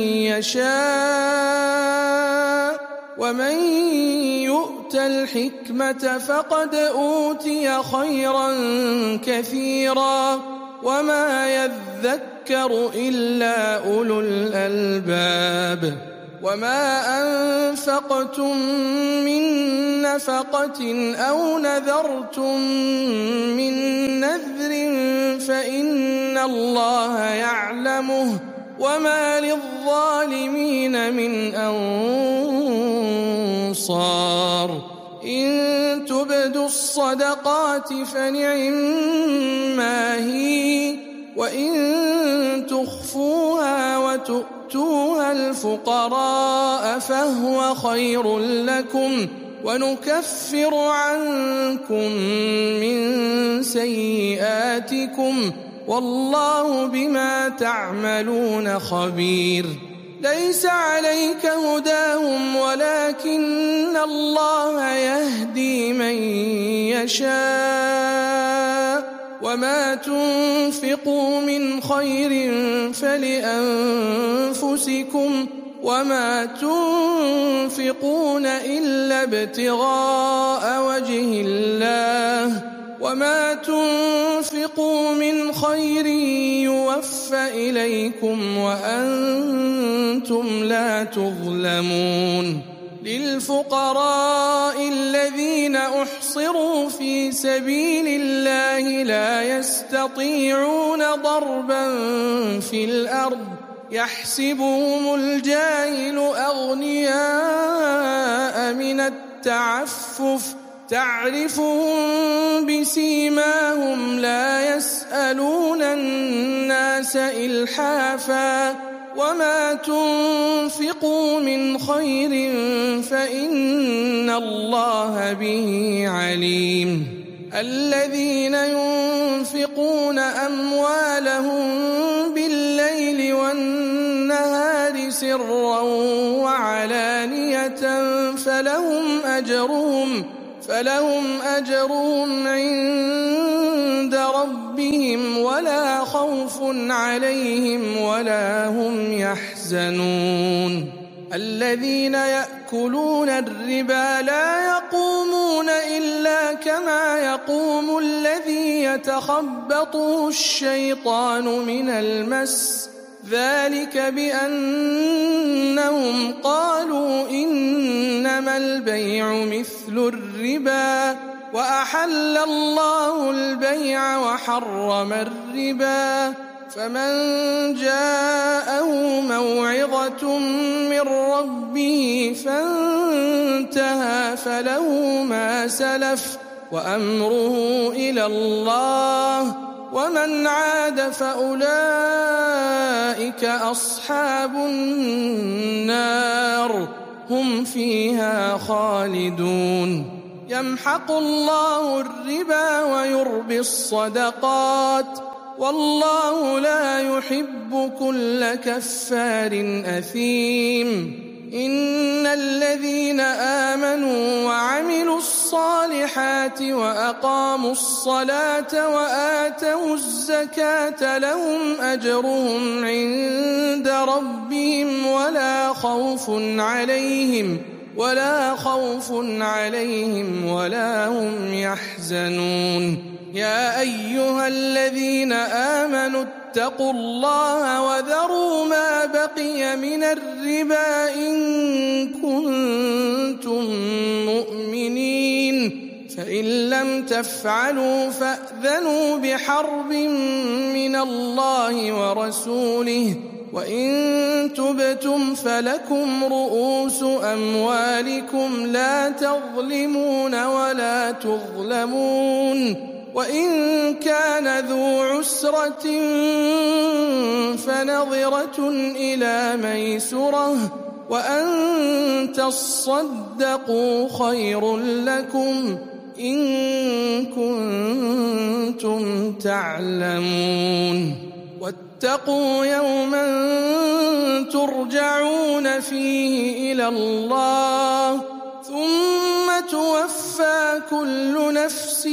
يشاء ومن يؤت الحكمة فقد أوتي خيرا كثيرا وما يذكر إلا أولو الألباب. وما أنفقتم من نفقة أو نذرتم من نذر فإن الله يعلمه وما للظالمين من أنصار. إن تبدوا الصدقات فنعما هي وإن تخفوها وتؤتوها الفقراء فهو خير لكم ونكفر عنكم من سيئاتكم والله بما تعملون خبير. ليس عليك هداهم ولكن الله يهدي من يشاء وما تنفقوا من خير فلأنفسكم وما تنفقون إلا ابتغاء وجه الله وما تنفقوا من خير يوفى إليكم وأنتم لا تظلمون. للفقراء الذين أحصروا في سبيل الله لا يستطيعون ضربا في الأرض يحسبهم الجاهل أغنياء من التعفف تعرفهم بسيماهم لا يسألون الناس إلحافا وما تنفقوا من خير فإن الله به عليم. الذين ينفقون أموالهم بالليل والنهار سرا وعلانية فلهم أجرهم عند ربهم ولا خوف عليهم ولا هم يحزنون. الذين يأكلون الربا لا يقومون إلا كما يقوم الذي يتخبطه الشيطان من المس ذلك بأنهم قالوا إنما البيع مثل الربا وأحل الله البيع وحرم الربا فمن جاءه موعظة من ربه فانتهى فله ما سلف وأمره إلى الله، ومن عاد فأولئك أصحاب النار هم فيها خالدون. يمحق الله الربا ويربي الصدقات، والله لا يحب كل كفار أثيم. إن الذين آمنوا وعملوا الصالحات وأقاموا الصلاة وآتوا الزكاة لهم أجرهم عند ربهم ولا خوف عليهم ولا هم يحزنون. يا أيها الذين آمنوا اتقوا الله وذروا ما بقي من الربا إن كنتم مؤمنين، فإن لم تفعلوا فأذنوا بحرب من الله ورسوله، وإن تبتم فلكم رؤوس أموالكم لا تظلمون ولا تظلمون. وإن كان ذو عسرة فنظرة إلى ميسرة، وأن تصدقوا خير لكم إن كنتم تعلمون. واتقوا يوما ترجعون فيه إلى الله ثم توفى كل نفس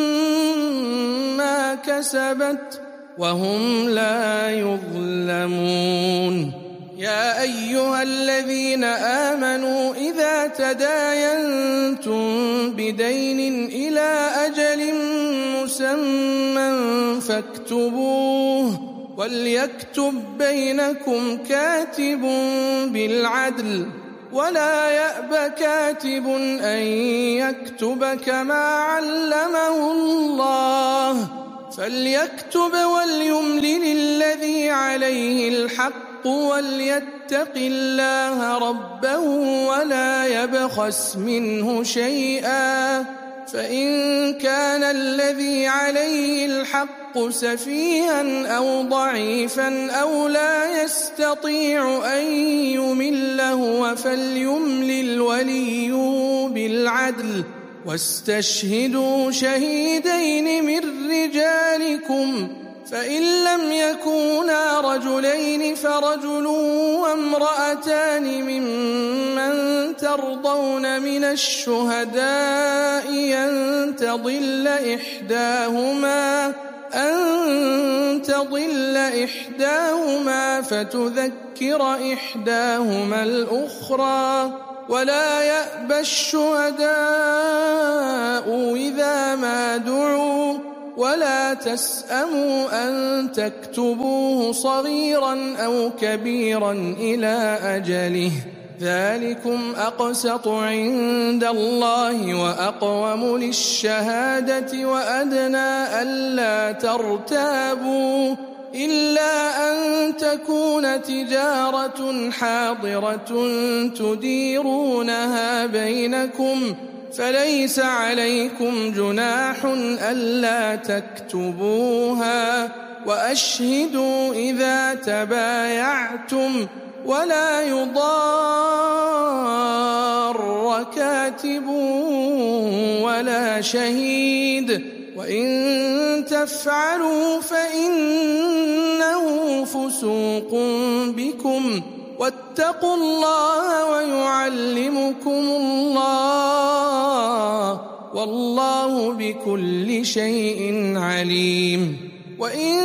ما كسبت وهم لا يظلمون. يا أيها الذين آمنوا إذا تداينتم بدين إلى أجل مسمى فاكتبوه، وليكتب بينكم كاتب بالعدل، ولا يأب كاتب أن يكتب كما علمه الله، فليكتب وليملل الذي عليه الحق وليتق الله ربه ولا يبخس منه شيئا، فإن كان الذي عليه الحق سفيها أو ضعيفا أو لا يستطيع أن يمله فليملل وليه بالعدل، واستشهدوا شهيدين من رجالكم، فإن لم يكونا رجلين فرجل وامرأتان ممن ترضون من الشهداء أن تضل إحداهما فتذكر إحداهما الأخرى، ولا يأبى الشهداء إذا ما دعوا، ولا تسأموا أن تكتبوه صغيرا أو كبيرا إلى أجله، ذلكم أقسط عند الله وأقوم للشهادة وأدنى ألا ترتابوا، إلا أن تكون تجارة حاضرة تديرونها بينكم، فليس عليكم جناح ألا تكتبوها، وأشهدوا إذا تبايعتم، ولا يضار كاتب ولا شهيد، وإن تفعلوا فإنه فسوق بكم، واتقوا الله ويعلمكم الله، والله بكل شيء عليم. وإن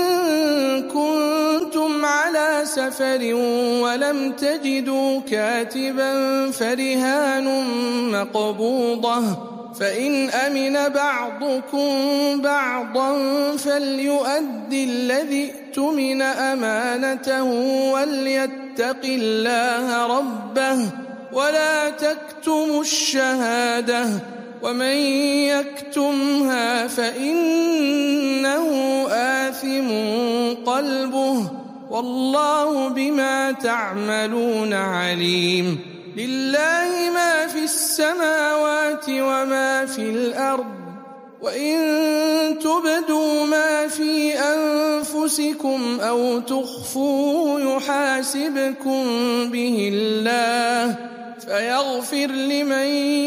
كنتم على سفر ولم تجدوا كاتبا فرهان مقبوضة، فإن أمن بعضكم بعضا فليؤدي الذي اؤتمن أمانته وليتق الله ربه، ولا تكتموا الشهادة ومن يكتمها فإنه آثم قلبه والله بما تعملون عليم. لله ما في السماوات وما في الأرض وإن تبدوا ما في أنفسكم أو تخفوه يحاسبكم به الله فيغفر لمن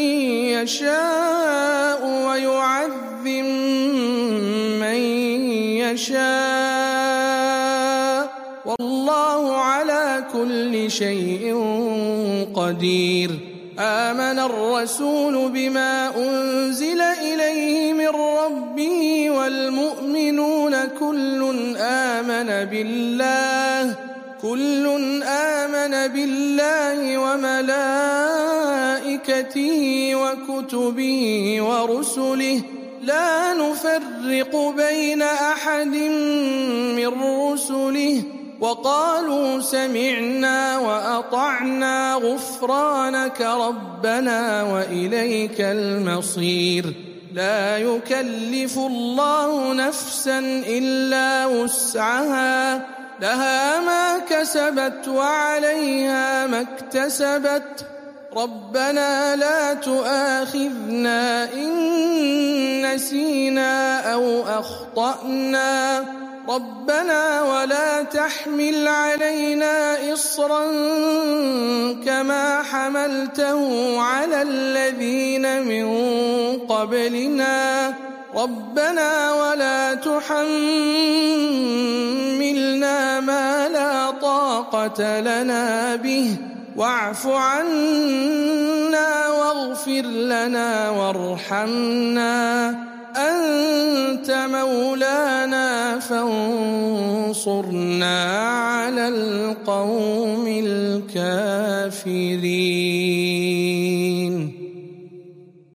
يشاء ويعذب من يشاء والله على كل شيء قدير. آمن الرسول بما أنزل إليه من ربه والمؤمنون كل آمن بالله وملائكته وكتبه ورسله لا نفرق بين أحد من رسله وقالوا سمعنا وأطعنا غفرانك ربنا وإليك المصير. لا يكلف الله نفسا إلا وسعها لها ما كسبت وعليها ما اكتسبت ربنا لا تؤاخذنا إن نسينا أو أخطأنا ربنا ولا تحمل علينا إصرا كما حملته على الذين من قبلنا ربنا ولا تحملنا ما لا طاقة لنا به واعف عنا واغفر لنا وارحمنا أنت مولانا فانصرنا على القوم الكافرين.